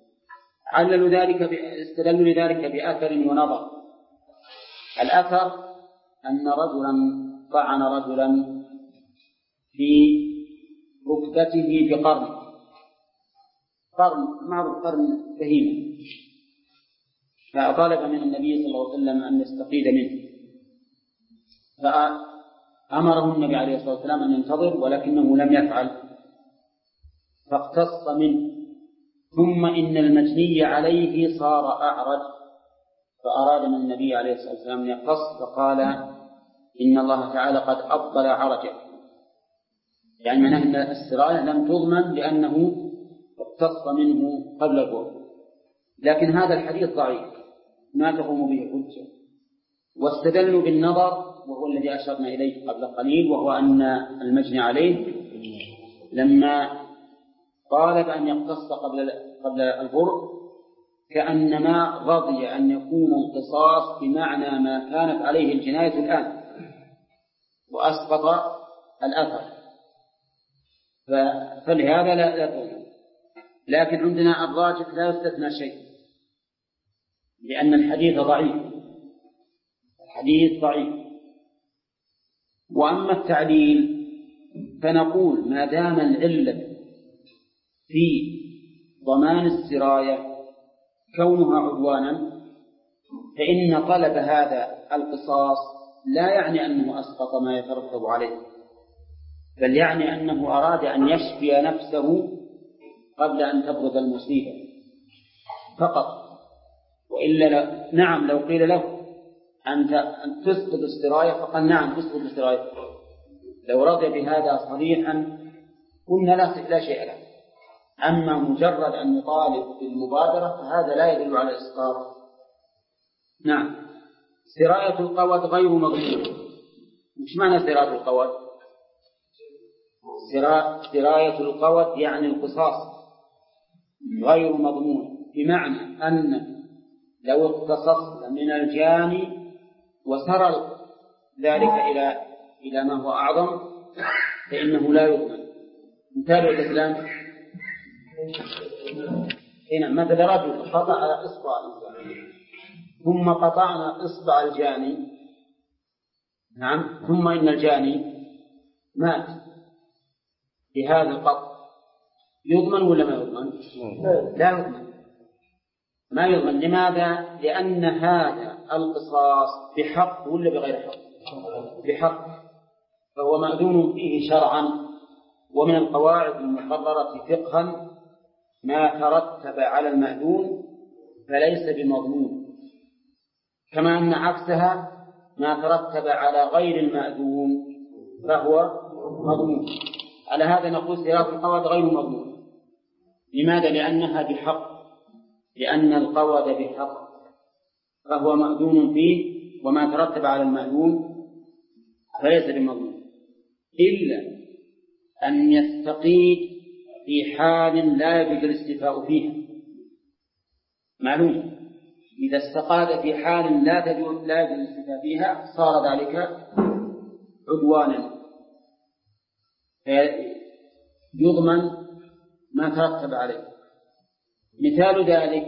استدلوا لذلك بأثر ونظر. الأثر أن رجلا طعن رجلا في ركبته بقرن معروف، قرن بهيمة، فطلب من النبي صلى الله عليه وسلم أن يستفيد منه، أمره النبي عليه الصلاة والسلام أن ينتظر ولكنه لم يفعل فاقتص منه. ثم إن المجني عليه صار أعرج فأراد من النبي عليه الصلاة والسلام أن يقتص فقال إن الله تعالى قد أبطل عرجه، يعني من أن السراية لم تضمن لأنه اقتص منه قبل البول. لكن هذا الحديث ضعيف ما تقوم به حجة. واستدلوا بالنظر وهو الذي أشرنا إليه قبل قليل، وهو أن المجني عليه لما طالب أن يقتص قبل البرء كأنما رضي أن يكون القصاص بمعنى ما كانت عليه الجناية الآن وأسقط الأثر، فلهذا لا تؤمن. لكن عندنا الراجح لا يستثنى شيء لأن الحديث ضعيف. وأما التعليل فنقول ما دام العلة في ضمان السراية كونها عدوانا فإن طلب هذا القصاص لا يعني أنه أسقط ما يترتب عليه، بل يعني أنه أراد أن يشفي نفسه قبل أن تبرز المصيبة فقط. وإلا نعم لو قيل له أن تسقط السراية فقال نعم تسقط السراية، لو رضي بهذا صريحا قلنا لا شيء له. أما مجرد أن يطالب بالمبادرة فهذا لا يدل على الإسقاط. نعم. سراية القوت غير مضمونة. مش معنى سراية القوت؟ سراية القوت يعني القصاص غير مضمونة، بمعنى أن لو اقتصصت من الجاني وسرى ذلك إلى ما هو أعظم فإنه لا يضمن. مثال الإسلام مثل رجل قطع إصبع الإنسان ثم قطعنا إصبع الجاني، نعم، ثم إن الجاني مات بهذا القطع، يضمن ولا ما يضمن؟ لا يضمن، ما يضمن. لماذا؟ لأن هذا القصاص بحق ولا بغير حق؟ بحق، فهو مأذون فيه شرعا. ومن القواعد المقررة فقها ما ترتب على المأذون فليس بمضمون، كما أن عكسها ما ترتب على غير المأذون فهو مضمون. على هذا نقول سراية القوت غير مضمون. لماذا؟ لأنها بحق، لأن القوت بحق فهو مأذون فيه، وما ترتب على المأذون فليس بمضمون، إلا أن يستقيد في حال لا يجوز الاستيفاء فيها. معلوم إذا استقاد في حال لا يجوز الاستيفاء فيها صار ذلك عدوانا، يضمن ما ترتب عليه. مثال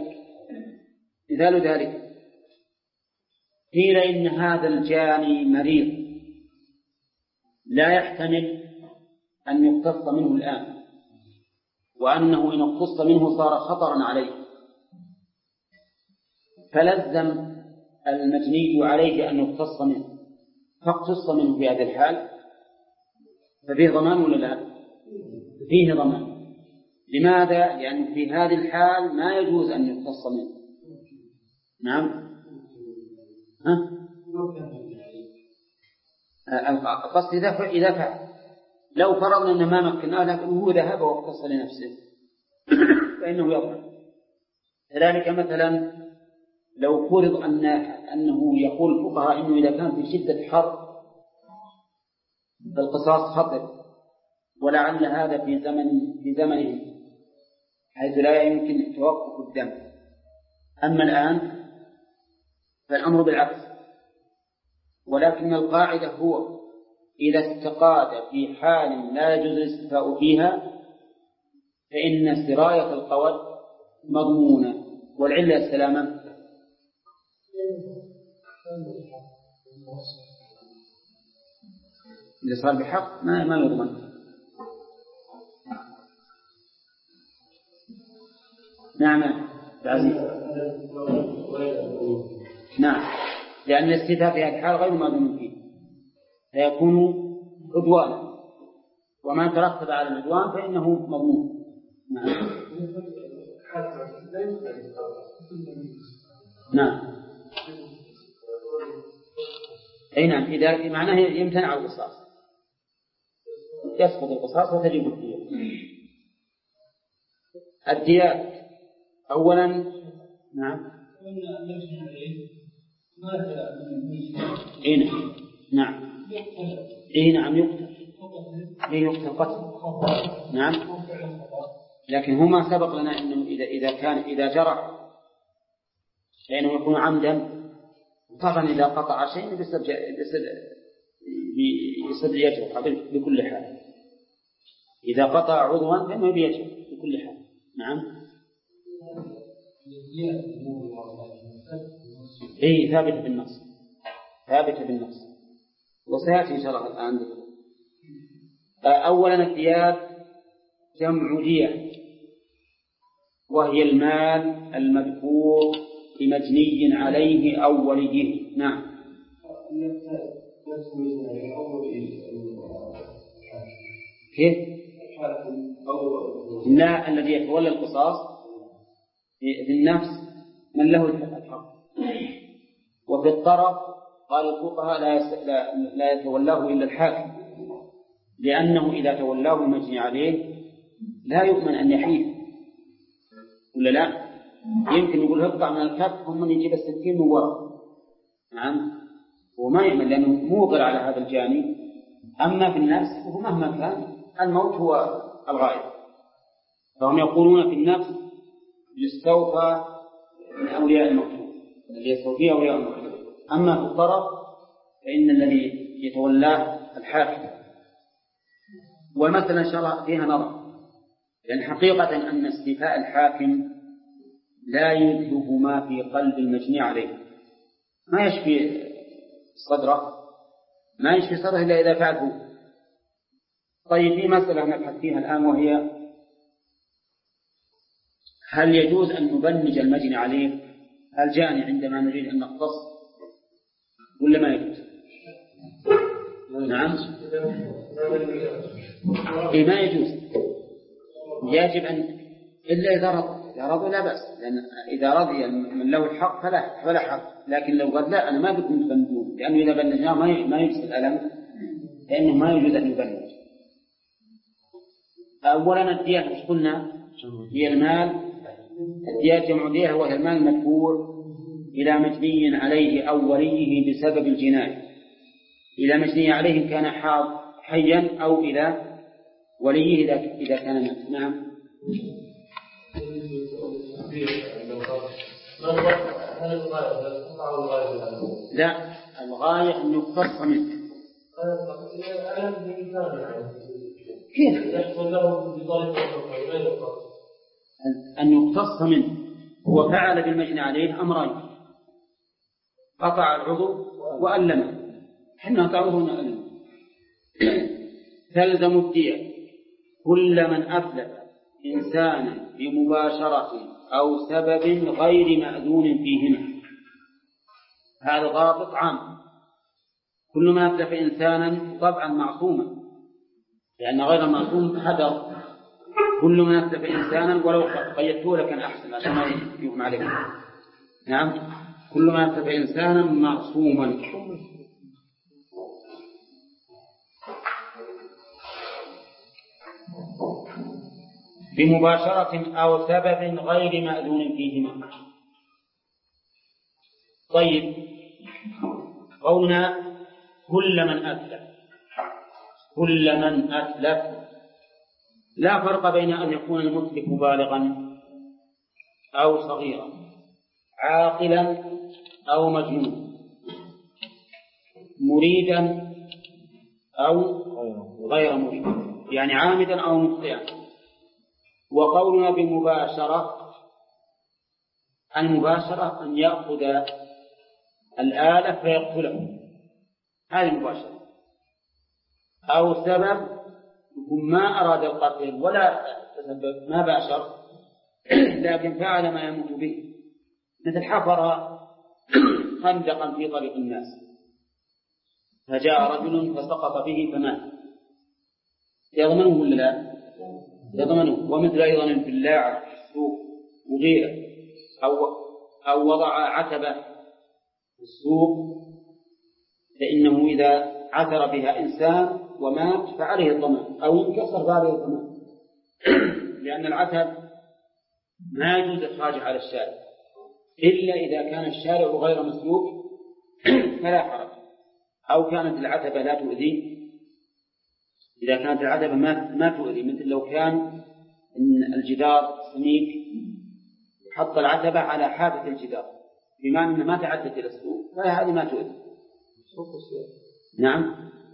ذلك قيل إن هذا الجاني مريض لا يحتمل أن يقتص منه الآن، وأنه إن اقتص منه صار خطرا عليه، فلزم المجني عليه أن يقتص منه، فاقتص منه في هذا الحال، ففيه ضمان ولا لا؟ فيه ضمان. لماذا؟ لأن في هذه الحال ما يجوز أن يقتص منه. نعم. القصد إذا فعل، لو فرضنا أنه ما مكناه لكن هو ذهب واقتص لنفسه فإنه يضمن. كذلك مثلا لو فرض أنه يقول الفقهاء أنه إذا كان في شدة حر فالقصاص خطر، ولعل هذا في زمنه حيث لا يمكن توقف الدم. أما الآن فالأمر بالعكس. ولكن القاعدة هو إذا استقاد في حال لا يجوز الاستيفاء فيها فإن سراية القوت مضمونة. والعلة السلامة. إذا صار بحق ما يضمن. نعم العزيز. نعم، لأن الاستيفاء في هذه الحال غير مضمون فيه، فيكون عدوانا، وما ترتب على العدوان فإنه مضمون. نعم. نعم. أي نعم، إذا معناه يمتنع القصاص، يسقط القصاص وتجب الدية. الديات أولا. نعم. إيه نعم. إيه نعم يقتل. إيه يقتل قتل. نعم. لكن هما سبق لنا إنه إذا جرح لأنه يكون عمدا، طبعا إذا قطع شيء يصير يجرح بكل حال. إذا قطع عضوا فإنه بيجرح بكل حال. نعم. إيه ثابت بالنص، ثابت بالنص، وسيأتي إن شاء الله الآن. أولا الديات جمع دية، وهي المال المذكور لمجني عليه أو وليه. نعم. كيف؟ لا، الذي يتولى القصاص في النفس من له الحق، وفي الطرف قال الفقهاء لا يتولاه إلا الحاكم، لأنه إذا تولاه المجني عليه لا يؤمن أن يحيف، ولا لا؟ يمكن يقول اقطع من الكف ثم يجيب السكين من وراء. نعم. وما يؤمن لأنه موقر على هذا الجاني. أما في النفس فهو مهما كان الموت هو الغائب، فهم يقولون في النفس يستوفى من أولياء المقتول، الذي يستوفيه أولياء المقتول. أما في الطرف فإن الذي يتولاه الحاكم. والمسألة إن شاء الله فيها نظر، لأن حقيقة أن استيفاء الحاكم لا يذهب ما في قلب المجني عليه، ما يشفي صدره، ما يشفي صدره إلا إذا فعله. طيب، في مسألة نبحث فيها الآن، وهي هل يجوز أن نبنج المجني عليه الجاني عندما نريد أن نقتص، ولا ما يجوز؟ نعم. إيه ما يجوز، يجب أن إلا إذا رضي. إذا رضي لا بأس، لأن إذا رضي من له الحق فلا حق. لكن لو قال لا أنا ما قلت نبنجون، لأنه إذا بنجناه ما يجوز الألم، لأنه ما يجوز أن يبنج. أولا الدية مش قلنا هي المال، الدية جمع دية، وهي المال المذكور إلى مجني عليه أو وليه بسبب الجناية، إلى مجني عليه كان حيا أو إلى وليه إذا كان مات. نعم. لا، الغاية أن يقتص منه. كيف؟ أن يقتص منه. هو فعل بالمجني عليه أمرين: قطع العضو وألمه، حنا قطعوه ونألمه. تلزم الدية كل من أفلت إنسانا بمباشرة أو سبب غير مأذون فيهما. هذا ضابط عام. كل ما أفلت إنسانا طبعا معصوما، لأن غير المعصوم حذر. كل ما أفلت إنسانا، ولو قيدته لكن أحسن عشان ما يفهم عليكم. نعم. كل ما أفلت إنسانا معصوما. بمباشرة أو سبب غير مأذون فيهما. طيب، قولنا كل من أتلف، لا فرق بين أن يكون المتلف بالغا أو صغيرا، عاقلا أو مجنون، مريدا أو غير مريد، يعني عامدا أو مخطئا. وقولنا بمباشرة، المباشرة أن يأخذ الآلة فيقتله، هذه مباشرة. أو سبب يكون ما أراد القتل ولا تسبب، ما باشر لكن فعل ما يموت به، مثل حفر خندقا في طريق الناس فجاء رجل فسقط به فمات، يضمنه ولا لا؟ يضمنه. ومثل أيضا البلاعة في السوق وغيره، أو وضع عتبة في السوق، فإنه إذا عثر بها إنسان ومات فعليه الضمان، أو انكسر فعليه الضمان، لأن العتب ما يجوز إخراجه على الشارع إلا إذا كان الشارع غير مسلوك فلا حرج، أو كانت العتبة لا تؤذي. إذا كانت العتبة ما تؤذي، مثل لو كان الجدار سميك وحط العتبة على حافة الجدار بما أنه ما تعدت إلى السوق، فهذه ما تؤذي. نعم.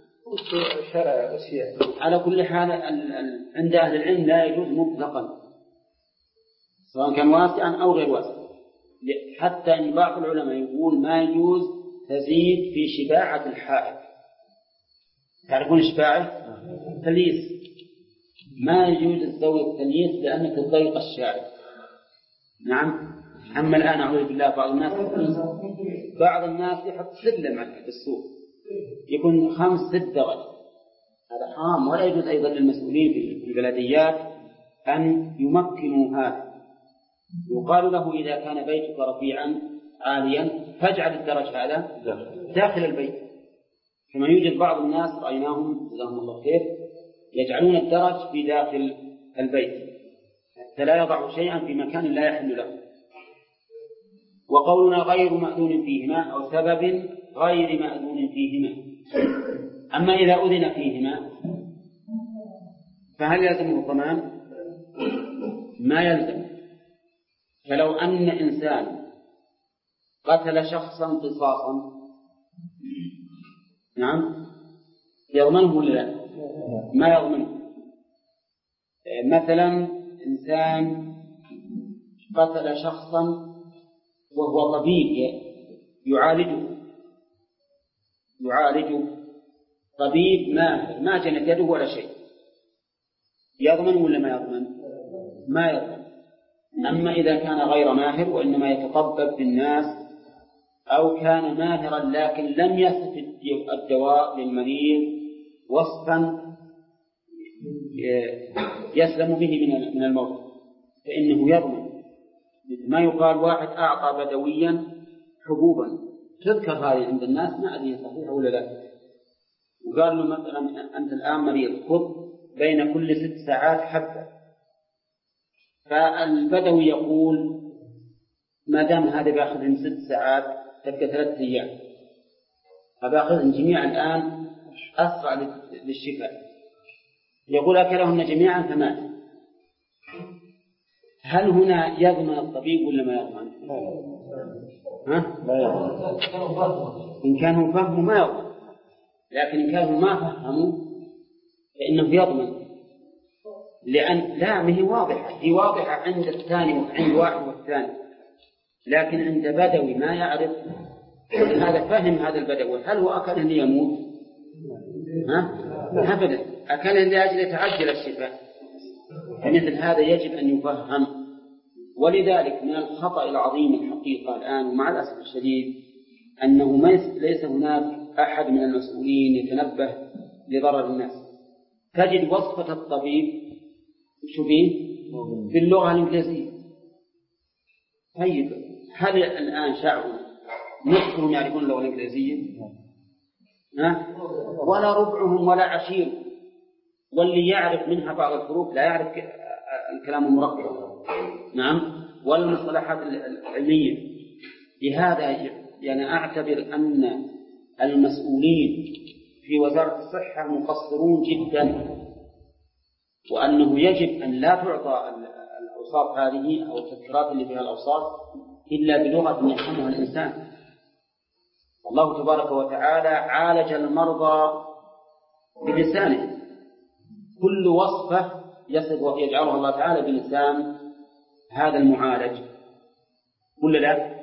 على كل حال عند أهل العلم لا يجوز مطلقا، سواء كان واسعا أو غير واسع، حتى أن بعض العلماء يقول ما يجوز تزيد في شباعة الحائط. تعرفون الشباعة؟ تليس، ما يجوز تسوي التليس لأنك تضيق الشارع. نعم. أما الآن أعوذ بالله بعض الناس يحط سلم في السوق يكون 5-6 درجات، هذا حرام. ولا يجوز أيضا للمسؤولين في البلديات أن يمكنوا هذا. يقال له إذا كان بيتك رفيعا عاليا فاجعل الدرج هذا داخل البيت، كما يوجد بعض الناس رأيناهم جزاهم الله خير يجعلون الدرج في داخل البيت حتى لا يضعوا شيئا في مكان لا يحل له. وقولنا غير مأذون فيهما أو سبب غير مأذون فيهما. أما إذا أذن فيهما فهل يلزمه الضمان؟ ما يلزم. فلو أن إنسان قتل شخصا قصاصا، نعم، يضمنه ولا لا؟ ما يضمنه. مثلا إنسان قتل شخصا وهو طبيب يعالجه طبيب ما جنت يده ولا شيء، يضمن ولا ما يضمن؟ ما يضمن. أما إذا كان غير ماهر وإنما يتطبب بالناس، أو كان ماهرا لكن لم يصف الدواء للمريض وصفا يسلم به من الموت، فإنه يضمن. ما يقال واحد أعطى بدويا حبوبا، تذكر هذه عند الناس، ما أدري صحيحة ولا لا، وقال له مثلا أنت الآن مريض، خذ بين كل 6 ساعات حبة. فالبدوي يقول ما دام هذا بأخذ 6 ساعات تبقى 3 أيام، فبأخذهم جميعا الآن أسرع للشفاء. يقول أكلهن جميعا فمات. هل هنا يضمن الطبيب ولا ما يضمن؟ إن كانوا فهموا ما يضمن، لكن إن كانوا ما فهموا فإنه يضمن، لأن لا هي واضحة، هي واضحة عند الثاني وعند واحد والثاني، لكن عند بدوي ما يعرف هذا، فهم هذا البدوي هل هو أكله ليموت؟ أبدا، أكله لأجل يتعجل الشفاء. فمثل هذا يجب أن يفهم. ولذلك من الخطأ العظيم الحقيقة الآن ومع الأسف الشديد أنه ليس هناك أحد من المسؤولين يتنبه لضرر الناس. تجد وصفة الطبيب شبيه باللغة الإنجليزية. طيب هل الآن شعب نصفهم يعرفون اللغة الإنجليزية؟ ولا ربعهم ولا عشير، واللي يعرف منها بعض الحروف لا يعرف الكلام المركب، نعم، ولا المصطلحات العلمية. لهذا يعني أعتبر أن المسؤولين في وزارة الصحة مقصرون جدا، وأنه يجب أن لا تعطى الأوصاف هذه أو التذكيرات اللي فيها الأوصاف إلا بلغة يفهمها الإنسان. الله تبارك وتعالى عالج المرضى بلسانه، كل وصفة يجعلها الله تعالى بلسان هذا المعالج، ولا لا؟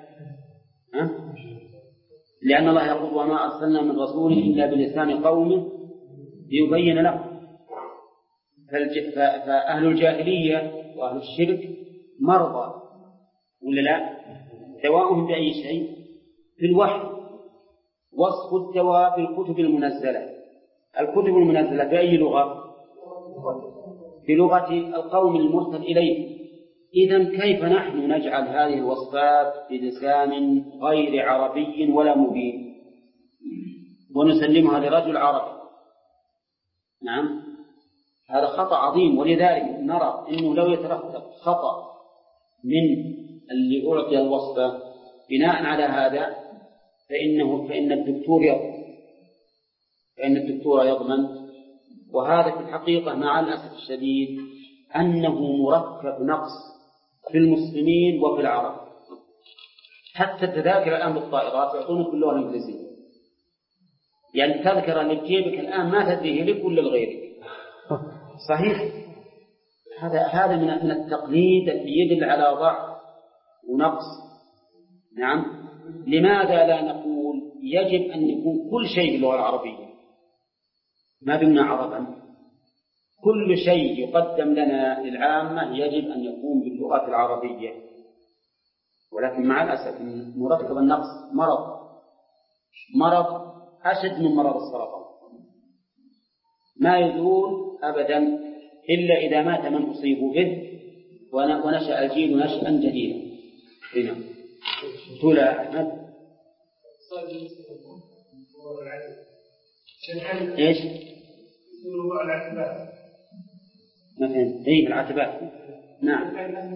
لأن الله يقول وما أرسلنا من رسول إلا بلسان قومه ليبين له. فأهل الجاهلية وأهل الشرك مرضى، ولا لا؟ دواؤهم بأي شيء؟ في الوحي. وصف الدواء في الكتب المنزلة. الكتب المنزلة بأي لغة؟ بلغة القوم المرسل إليه. إذن كيف نحن نجعل هذه الوصفات بلسان غير عربي ولا مبين ونسلمها لرجل عربي؟ نعم، هذا خطأ عظيم. ولذلك نرى أنه لو يترتب خطأ من اللي أعطي الوصفة بناء على هذا فإن الدكتور يضمن. وهذا في الحقيقة مع الأسف الشديد أنه مركب نقص في المسلمين وفي العرب. حتى التذاكر الآن بالطائرات يعطونك باللغة الإنجليزية، يعني التذكرة اللي بجيبك الآن ما تدري لك ولا لغيرك. صحيح، هذا من التقليد اللي يدل على ضعف ونقص. نعم، لماذا لا نقول يجب أن يكون كل شيء باللغة العربية ما دمنا عربا؟ كل شيء يقدم لنا للعامة يجب أن يكون باللغة العربية. ولكن مع الأسف مركب النقص مرض أشد من مرض السرطان، ما يزول أبدا إلا إذا مات من أصيب به ونشأ الجيل نشأ جديدا. هنا تقول أحمد إيش؟ مثلا إيه العتبات. نعم،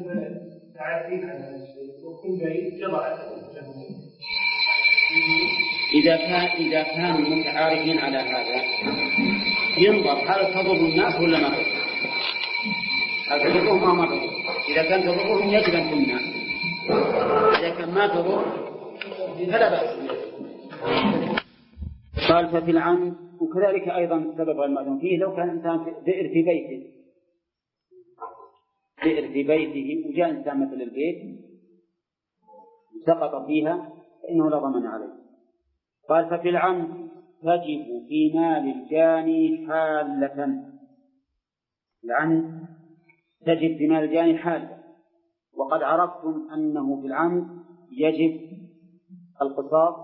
إذا كانوا متعارفين على هذا ينظر هل تضر الناس ولا ما تضر، هل تضرهم أو ما تضر. إذا كان تضرهم يجب أن تمنع، إذا كان ما تضر فلا بأس. قال ففي العمد. وكذلك أيضا السبب المعلوم فيه لو كان إنسان بئر في بيته وجاء إنسان مثل البيت سقط فيها فإنه لا ضمان عليه. قال ففي العمد تجب في مال الجاني حالة. العمد تجب في مال الجاني حالة. وقد عرفتم أنه في العمد يجب القصاص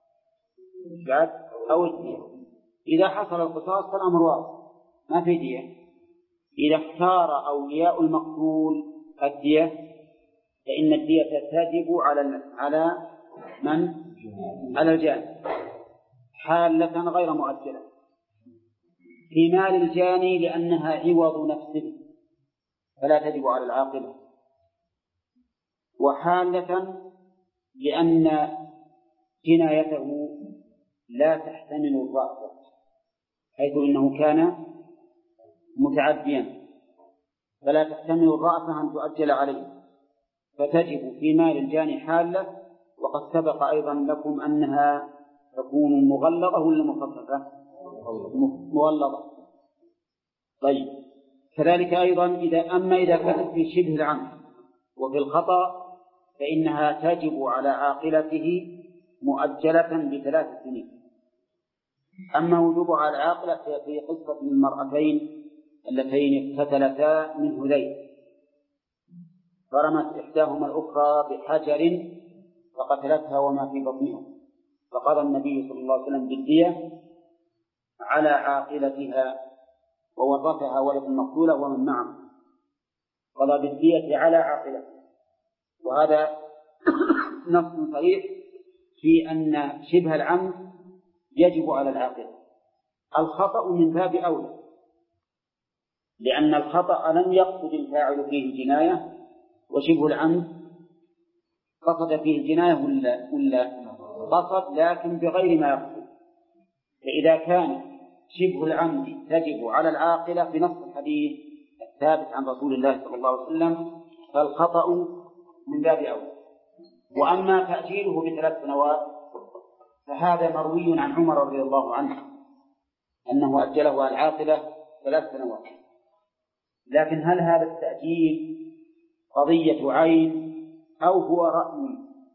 أو الدية. إذا حصل القصاص فالأمر واضح ما في دية. إذا اختار أولياء المقتول الدية فإن الدية تجب على من؟ على الجاني حالة غير مؤجلة. في مال الجاني لأنها عوض نفسه فلا تجب على العاقبة، وحالة لأن جنايته لا تحتمل الرأفة حيث إنه كان متعديا فلا تحتمل الرأفة أن تؤجل عليه، فتجب في مال الجاني حالة. وقد سبق أيضا لكم أنها تكون مغلظة ولا مخففة؟ مغلظة. طيب، كذلك أيضا إذا كانت في شبه العمد وفي الخطأ فإنها تجب على عاقلته مؤجلة ب3 سنين. أما وجوب على العاقلة في قصة المرأتين اللتين اقتتلتا من هذيل فرمت إحداهما الأخرى بحجر فقتلتها وما في بطنها، فقضى النبي صلى الله عليه وسلم بالدية على عاقلتها وورثها ولد المقتولة ومن معه، قضى بالدية على عاقلتها. وهذا نص صريح في أن شبه العمد يجب على العاقلة. الخطأ من باب أولى لأن الخطأ لم يقصد الفاعل فيه الجناية، وشبه العمد قصد فيه الجناية ولا قصد لكن بغير ما يقصد. فإذا كان شبه العمد تجب على العاقلة بنص الحديث الثابت عن رسول الله صلى الله عليه وسلم فالخطأ من باب أولى. وأما تأجيله ب3 سنوات فهذا مروي عن عمر رضي الله عنه أنه أجله على العاقلة 3 سنوات. لكن هل هذا التأجيل قضية عين أو هو رأي؟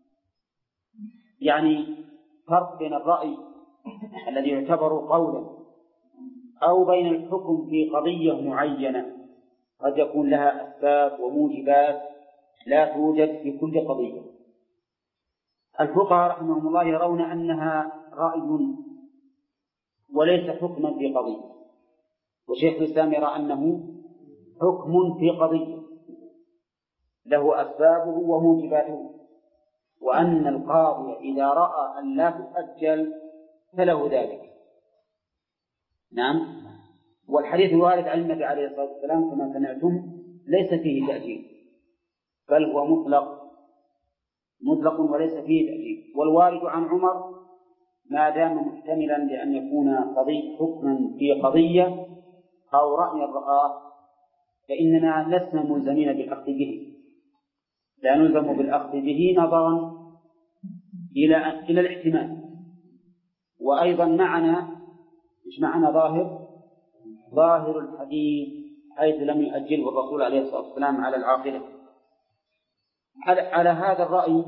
يعني فرق بين الرأي الذي يعتبر قولا أو بين الحكم في قضية معينة قد يكون لها أسباب وموجبات لا توجد في كل قضية. الفقهاء رحمهم الله يرون أنها رأي وليس حكما في قضية، وشيخ الإسلام يرى أنه حكم في قضية له أسبابه وموجباته، وأن القاضي إذا رأى أن لا تؤجل فله ذلك. نعم. والحديث الوارد عن النبي عليه الصلاة والسلام كما سمعتم ليس فيه تأجيل، بل هو مطلق وليس فيه تأجيل. والوارد عن عمر ما دام محتملا لأن يكون حكما في قضية أو رأي رآه فإننا لسنا ملزمين بالأخذ به، لا نلزم بالأخذ به نظرا إلى الاحتمال. وأيضا مش معنا ظاهر الحديث حيث لم يؤجله الرسول عليه الصلاة والسلام على العاقلة. على هذا الرأي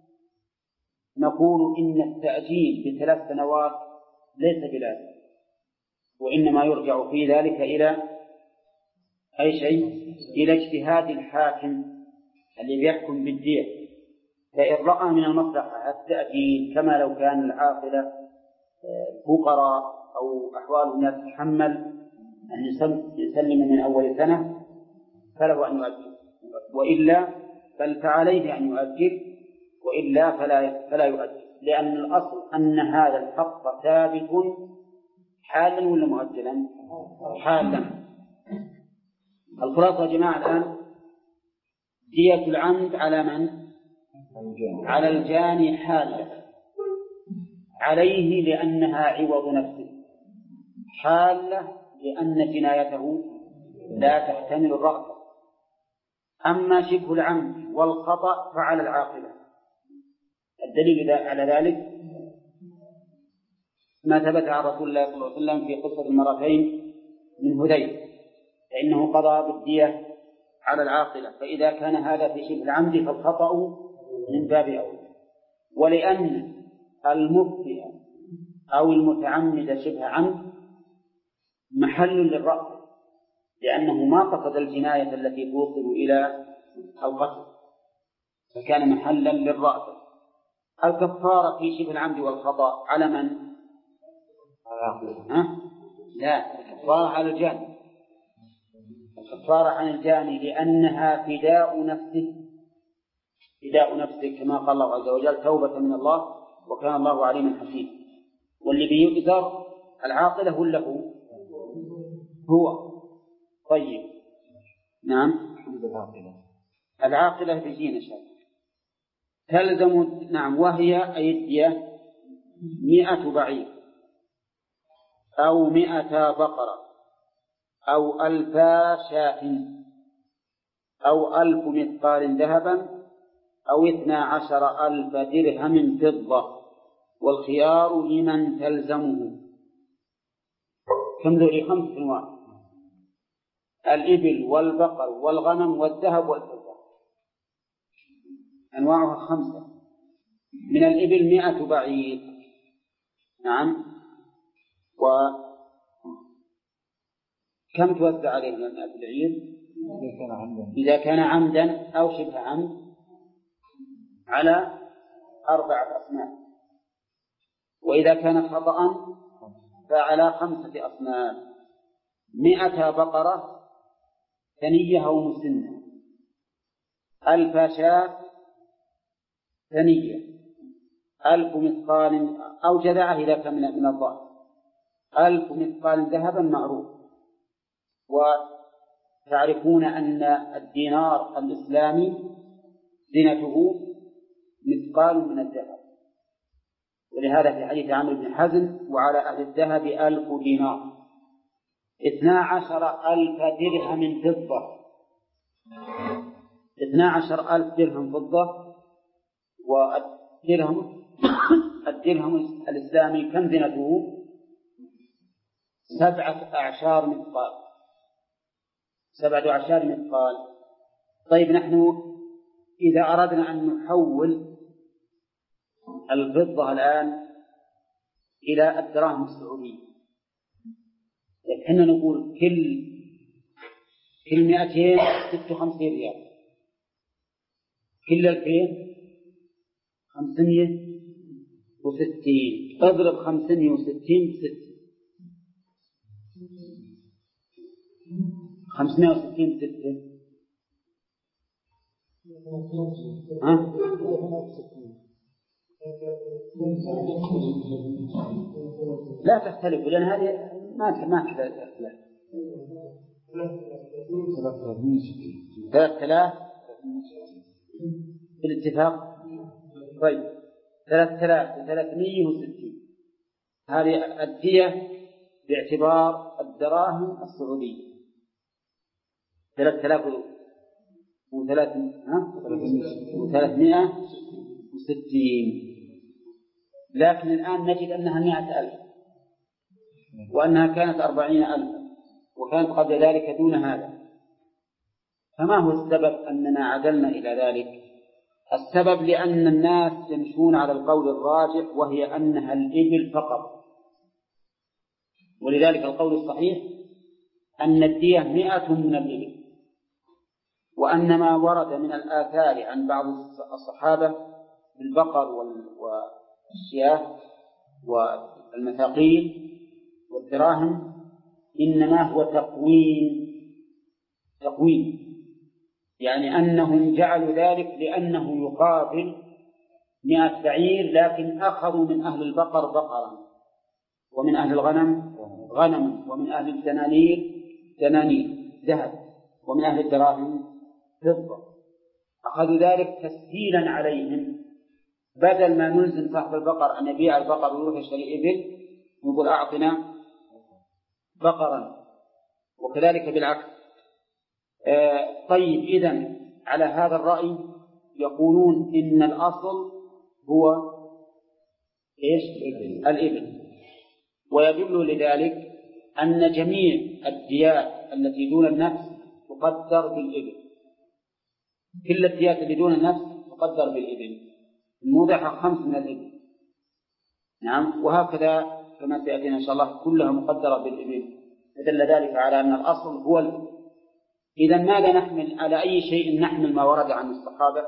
نقول إن التأجيل ب3 سنوات ليس بلازم، وإنما يرجع في ذلك إلى أي شيء؟ إلى اجتهاد الحاكم اللي بيحكم بالدية. فإن رأى من المصلحة التأجيل كما لو كان العاقلة فقراء أو أحوالهم لا تتحمل أن يسلم من أول سنة فله أن يؤجل، وإلا بل فعليه أن يؤجل، وإلا فلا يؤجل، لأن الأصل أن هذا الحق ثابت حالا ولا مؤجلا؟ حالا. الخلاصة يا جماعة الآن دية العمد على من؟ على الجاني حالة، عليه لأنها عوض نفسه، حالة لأن جنايته لا تحتمل الرأس. أما شبه العمد والخطأ فعلى العاقلة. الدليل على ذلك ما ثبت عن رسول الله صلى الله عليه وسلم في قصة المرتين من هذيل، فإنه قضى بالدية على العاقلة. فإذا كان هذا في شبه العمد فالخطأ من باب أولى. ولأن المخطئ أو المتعمد شبه عمد محل للرأس، لأنه ما قصد الجناية التي توصل إلى القتل، فكان محلا للرأس. الكفارة في شبه العمد والخطأ على من؟ لا، الكفارة على الجاني. الكفارة عن الجاني لأنها فداء نفسه كما قال الله عز وجل توبة من الله وكان الله عليما حكيما. واللي بيؤذر العاقلة وله هو. طيب نعم. العاقلة بيجينا شيء تلزم. نعم. وهي أي الدية 100 بعير أو 100 بقرة أو 1000 شاة أو 1000 مثقال ذهبا أو 12,000 درهم فضة، والخيار لمن تلزمه. كم ذولي؟ 5 أنواع: الإبل والبقر والغنم والذهب والفضة، أنواعها 5. من الإبل 100 بعير. نعم. وكم توزع عليه من البعير؟ إذا كان عمدا أو شبه عمد على 4 أصناف، وإذا كان خطأ فعلى 5 أصناف: 100 بقرة ثنية أو مسنة، 1000 شاة ثنية، 1000 مثقال أو جذعة إذا كان من الضأن، 1000 مثقال ذهبا معروف. وتعرفون أن الدينار الإسلامي زينته مثقال من الذهب، ولهذا في حديث عمرو بن حزم: وعلى أهل الذهب 1000 دينار. 12,000 درهم فضة. 12,000 درهم فضة. الدرهم الإسلامي كم زينته؟ 17 مثقال. 17 مثقال. طيب نحن إذا أردنا أن نحول الفضة الآن إلى الدراهم السعودية، إحنا نقول كل 256 ريال، كل 2000 560. اضرب 560 ب6، 560 ستة. ها؟ لا تختلف لأن هذه ما تحتاج اختلاف. 3000 بالاتفاق. طيب 3360 هذه الدية باعتبار الدراهم السعودية. 3360. لكن الآن نجد أنها 100,000 وأنها كانت 40,000 وكانت قبل ذلك دون هذا. فما هو السبب أننا عدلنا إلى ذلك؟ السبب لأن الناس يمشون على القول الراجح وهي أنها الإبل فقط، ولذلك القول الصحيح أن الدية 100 من الإبل، وأن ما ورد من الآثار عن بعض الصحابة بالبقر والشياه والمثاقيل والدراهم إنما هو تقويم، يعني أنهم جعلوا ذلك لأنه يقابل 100 بعير، لكن أخذوا من أهل البقر بقرا، ومن أهل الغنم غنم، ومن أهل الدنانير دنانير ذهب، ومن أهل الدراهم فضة. أخذوا ذلك تسهيلا عليهم، بدل ما نلزم صاحب البقر أن يبيع البقر ويروح يشتري إبل يقول أعطنا بقرا، وكذلك بالعكس. طيب إذن على هذا الرأي يقولون إن الأصل هو إيش؟ الإبل. ويدل لذلك أن جميع الديات التي دون النفس تقدر بالإبل، كل الديات التي دون النفس تقدر بالإبل، الموضحة 5 من الإبل. نعم، وهكذا كما سيأتينا إن شاء الله كلها مقدرة بالإبل، فدل ذلك على أن الأصل هو الإبل. إذن ماذا نحمل؟ على أي شيء نحمل ما ورد عن الصحابة؟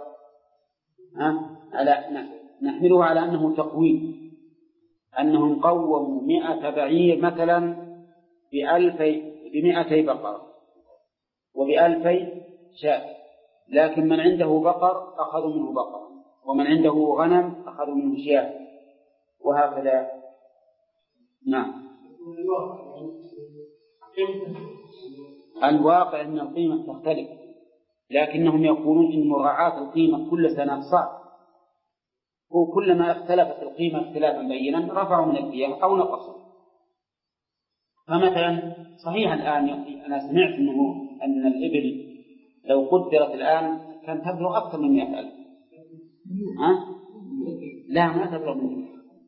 نحمله على أنه تقويم، أنهم قوموا 100 بعير مثلا ب200 بقرة وب2000 شاة، لكن من عنده بقر أخذوا منه بقر، ومن عنده غنم أخذوا منه شاة، وهكذا. نعم. الواقع أن القيمة تختلف، لكنهم يقولون إن مراعاة القيمة كل سنة صعب، وكلما اختلفت القيمة اختلافا بينا رفعوا من الدية أو نقصوا. فمثلا صحيح الآن أنا سمعت أن الإبل لو قدرت الآن كان تبلغ أكثر من 100,000. لا ما تبلغ منه،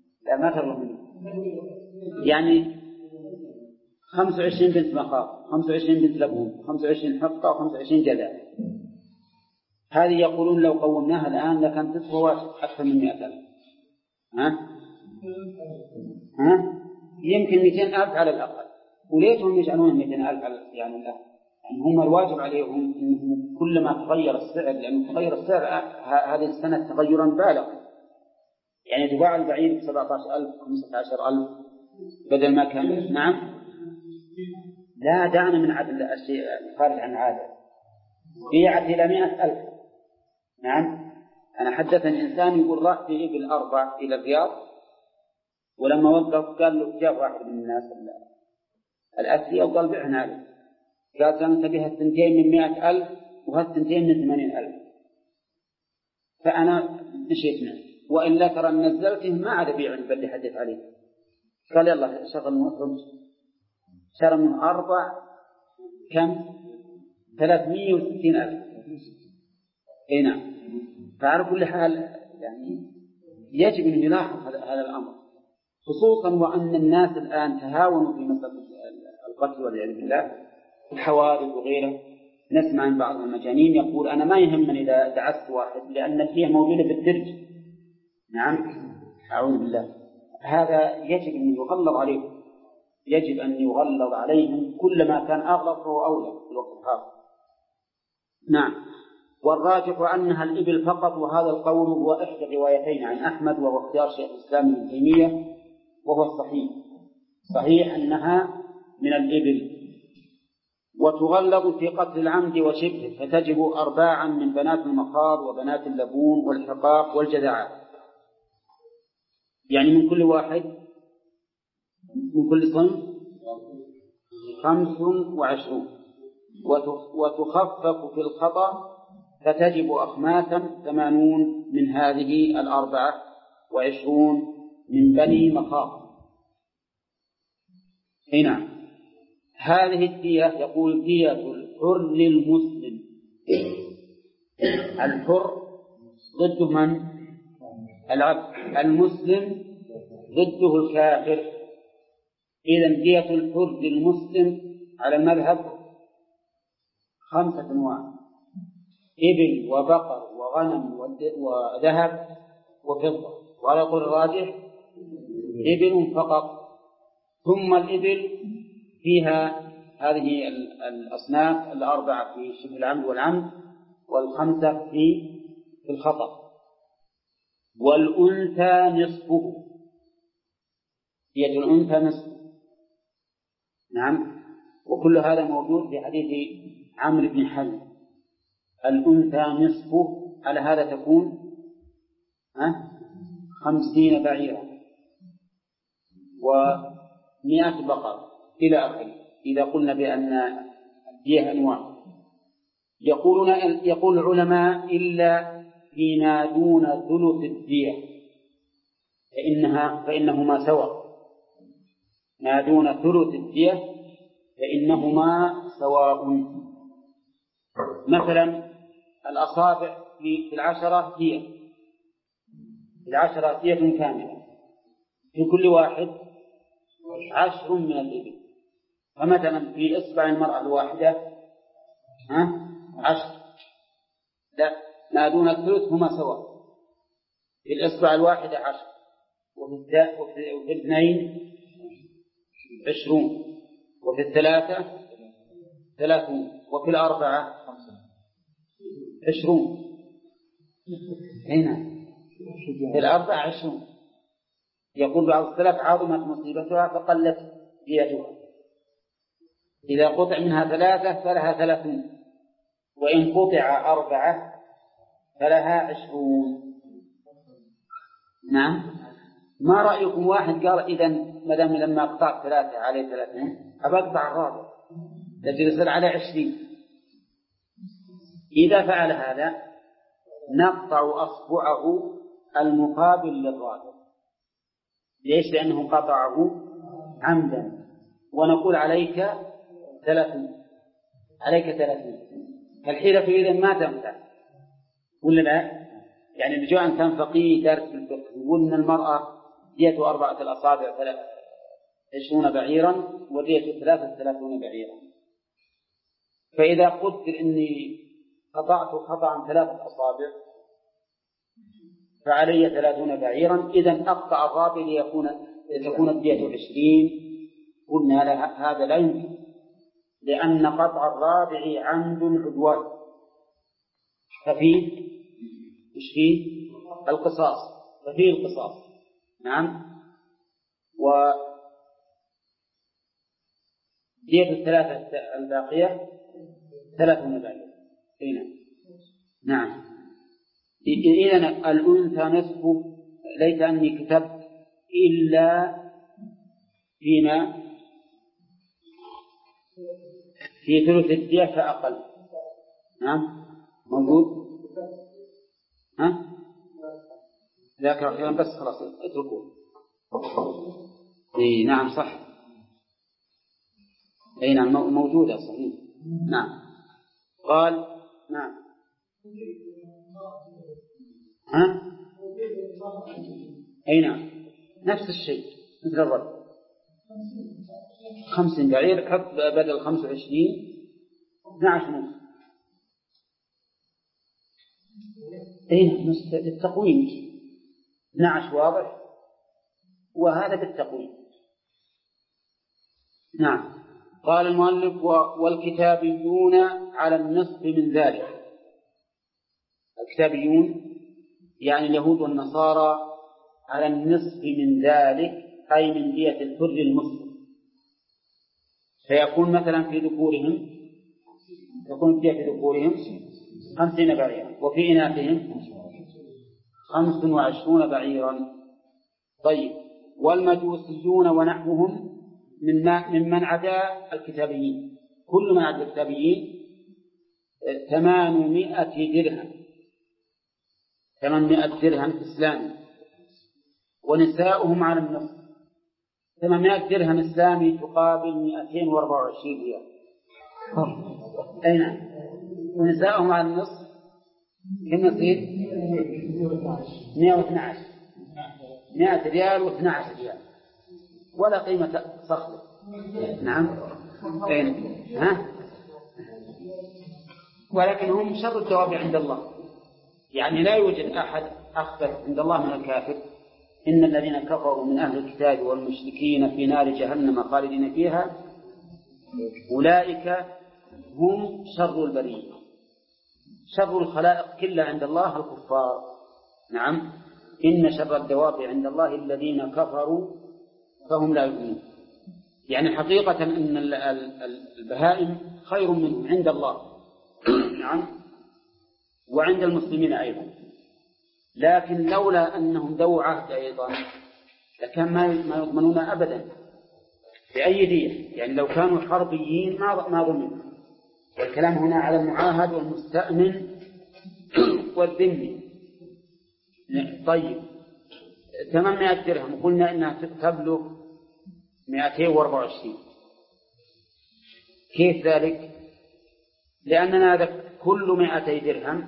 يعني 25 بنت مخاض، 25 بنت لبون، 25 حقة، و25 جذع. هذه يقولون لو قومناها الآن لكان تسوى أكثر من 100,000. يمكن 200,000 على الأقل. وليتهم يجعلون 200,000 يعني الله، يعني هم الواجب عليهم إنهم كلما تغير السعر، لأن تغير السعر هذه السنة تغيرا بالغا، يعني تباع البعير ب17,000 15,000 بدل ما كان. نعم، لا دعنا من عدل الشيء خارج عن عادة، بيعت إلى 100,000. نعم، أنا حدثني إنسان يقول رأت إبل 4 إلى الرياض، ولما وقف قال له جاء واحد من الناس الأسرية وقال بعنا هذا، قال سنت بها 2 من 100,000 وهالثنتين من 80,000. فأنا مشيت منه، وإلا ترى نزلته ما عاد بيع بدي حدث عليه. قال يلا شغل مخرج، شرى من 4 كم 360,000. نعم. فعلى كل حال يعني يجب أن يلاحظ هذا الأمر، خصوصا وأن الناس الآن تهاونوا في مسألة القتل والعياذ بالله، الحوادث وغيره. نسمع عن بعض المجانين يقول أنا ما يهمني إذا دعست واحد لأن فيه موجودة بالدرج. نعم، أعوذ بالله. هذا يجب أن يغلظ عليهم، يجب أن يغلظ عليهم، كلما كان أغلظ فهو أولى في الوقت الحاضر. نعم. والراجح أنها الإبل فقط، وهذا القول هو إحدى الروايتين عن أحمد وهو اختيار شيخ الإسلام ابن تيمية، وهو الصحيح. صحيح أنها من الإبل. وتغلظ في قتل العمد وشبهه، فتجب 4 من بنات المخاض وبنات اللبون والحقاق والجذعات، يعني من كل واحد من كل صنف 25. وتخفف في الخطأ، فتجب أخماسا 80 من هذه 24 من بني مخاض. هنا هذه الدية يقول دية الحر للمسلم. الحر ضده من؟ العبد. المسلم ضده الكافر. إذن دية الحر للمسلم على المذهب 5 أنواع: إبل وبقر وغنم وذهب وفضة. وعلى قول الراجح إبل فقط. ثم الإبل فيها هذه الأصناف 4 في شبه العمد والعمد، وال5 في الخطأ. والأنثى نصفه، دية الأنثى نصفه. نعم. وكل هذا موجود في حديث عمرو بن حزم: الأنثى نصفه. على هذا تكون 50 بعيرا و100 بقر إلى آخره، إذا قلنا بأن الدية أنواع. يقول العلماء: إلا فيما دون ثلث الدية فإنهما سواء. ما دون ثلث الدية فإنهما سواء. مثلا الأصابع في 10 دية، في 10 دية كاملة، في كل واحد 10 من الإبل. فمثلا في إصبع المرأة الواحدة 10. لا، ما دون الثلث هما سواء. في الإصبع الواحدة 10، وفي 2 20، وفي 3 30، وفي 4 20. هنا في 4 20. يقول بعض السلف: عظمت مصيبتها فقلت ديتها. إذا قطع منها 3 فلها 30، وإن قطع 4 فلها 20. نعم. ما رأيكم واحد قال: إذن مدام لما أقطع 3 عليه 30 أبى أقطع الرابع، لكن يصير على 20. إذا فعل هذا نقطع أصبعه المقابل للرابع. ليش؟ لأنه قطعه عمدا، ونقول: عليك 30. عليك 30. فالحيلة إذن ما تنفع، ولا لا؟ يعني رجوعا كان فقيه دارس في الفقه يقول إن المرأة دية 4 الأصابع 20 بعيرا، ودية 3 30 بعيرا. فإذا قلت إني قطعت خطأ 3 أصابع فعلي 30 بعيرا، إذن أقطع الرابع لتكون الدية 20. قلنا هذا لا يمكن، لأن قطع الرابع عمد عدوان، ففيه القصاص. ففيه القصاص. نعم. ودية 3 الباقية 30 بعيرا. نعم. إذن الأنثى نصفه. ليت أني كتبت إلا فيما في ثلث الدية فأقل. نعم موجود. ذاكر أخيرا بس خلاص اتركوه. نعم صح. نعم موجودة صحيح. نعم. قال نعم. نعم نفس الشيء مثل الرد. 50 بعير، حط بدل 25 12 نصف. نصف بالتقويم. 12 واضح، وهذا بالتقويم. نعم. قال المؤلف: والكتابيون على النصف من ذلك. الكتابيون يعني اليهود والنصارى على النصف من ذلك، أي من دية الحر المسلم. فيكون مثلا في ذكورهم يكون فيها في ذكورهم 50 بعيرا وفي إناثهم 25 بعيرا. طيب، والمجوسيون ونحوهم ممن عدا الكتابيين، كل من عدا الكتابيين 800 درهم، 800 درهم إسلامي، ونساؤهم على النصف. 800 درهم إسلامي تقابل 224 ريال. أي نعم. ونساؤهم على النصف كم يصير؟ 112 100 ريال و12 ريال، ولا قيمة صخر. نعم. ها؟ ولكن هم شر الدواب عند الله، يعني لا يوجد أحد أخبث عند الله من الكافر. إن الذين كفروا من أهل الكتاب والمشركين في نار جهنم خالدين فيها أولئك هم شر البرية. شر الخلائق كلها عند الله الكفار. نعم. إن شر الدواب عند الله الذين كفروا فهم لا يؤمنون. يعني حقيقة أن البهائم خير منهم عند الله. نعم. وعند المسلمين أيضا، لكن لولا أنهم ذو عهد أيضا لكان ما يضمنون أبدا بأي دية. يعني لو كانوا حربيين ما ضمنوا. والكلام هنا على المعاهد والمستأمن والذمي. طيب، 800 درهم قلنا إنها تبلغ 224. كيف ذلك؟ لأننا كل 200 درهم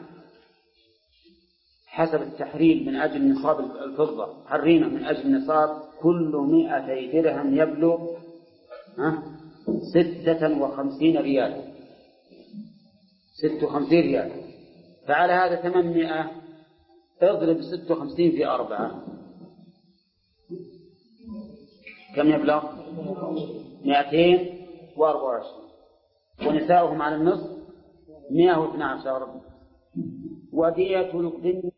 حسب التحرير من أجل نصاب الفضة، حرينا من أجل نصاب كل 200 درهم يبلغ 56 ريال، 56 ريال. فعلى هذا 800 اضرب 56 في 4 كم يبلغ؟ 224. ونساؤهم على النصف 112. ودية القن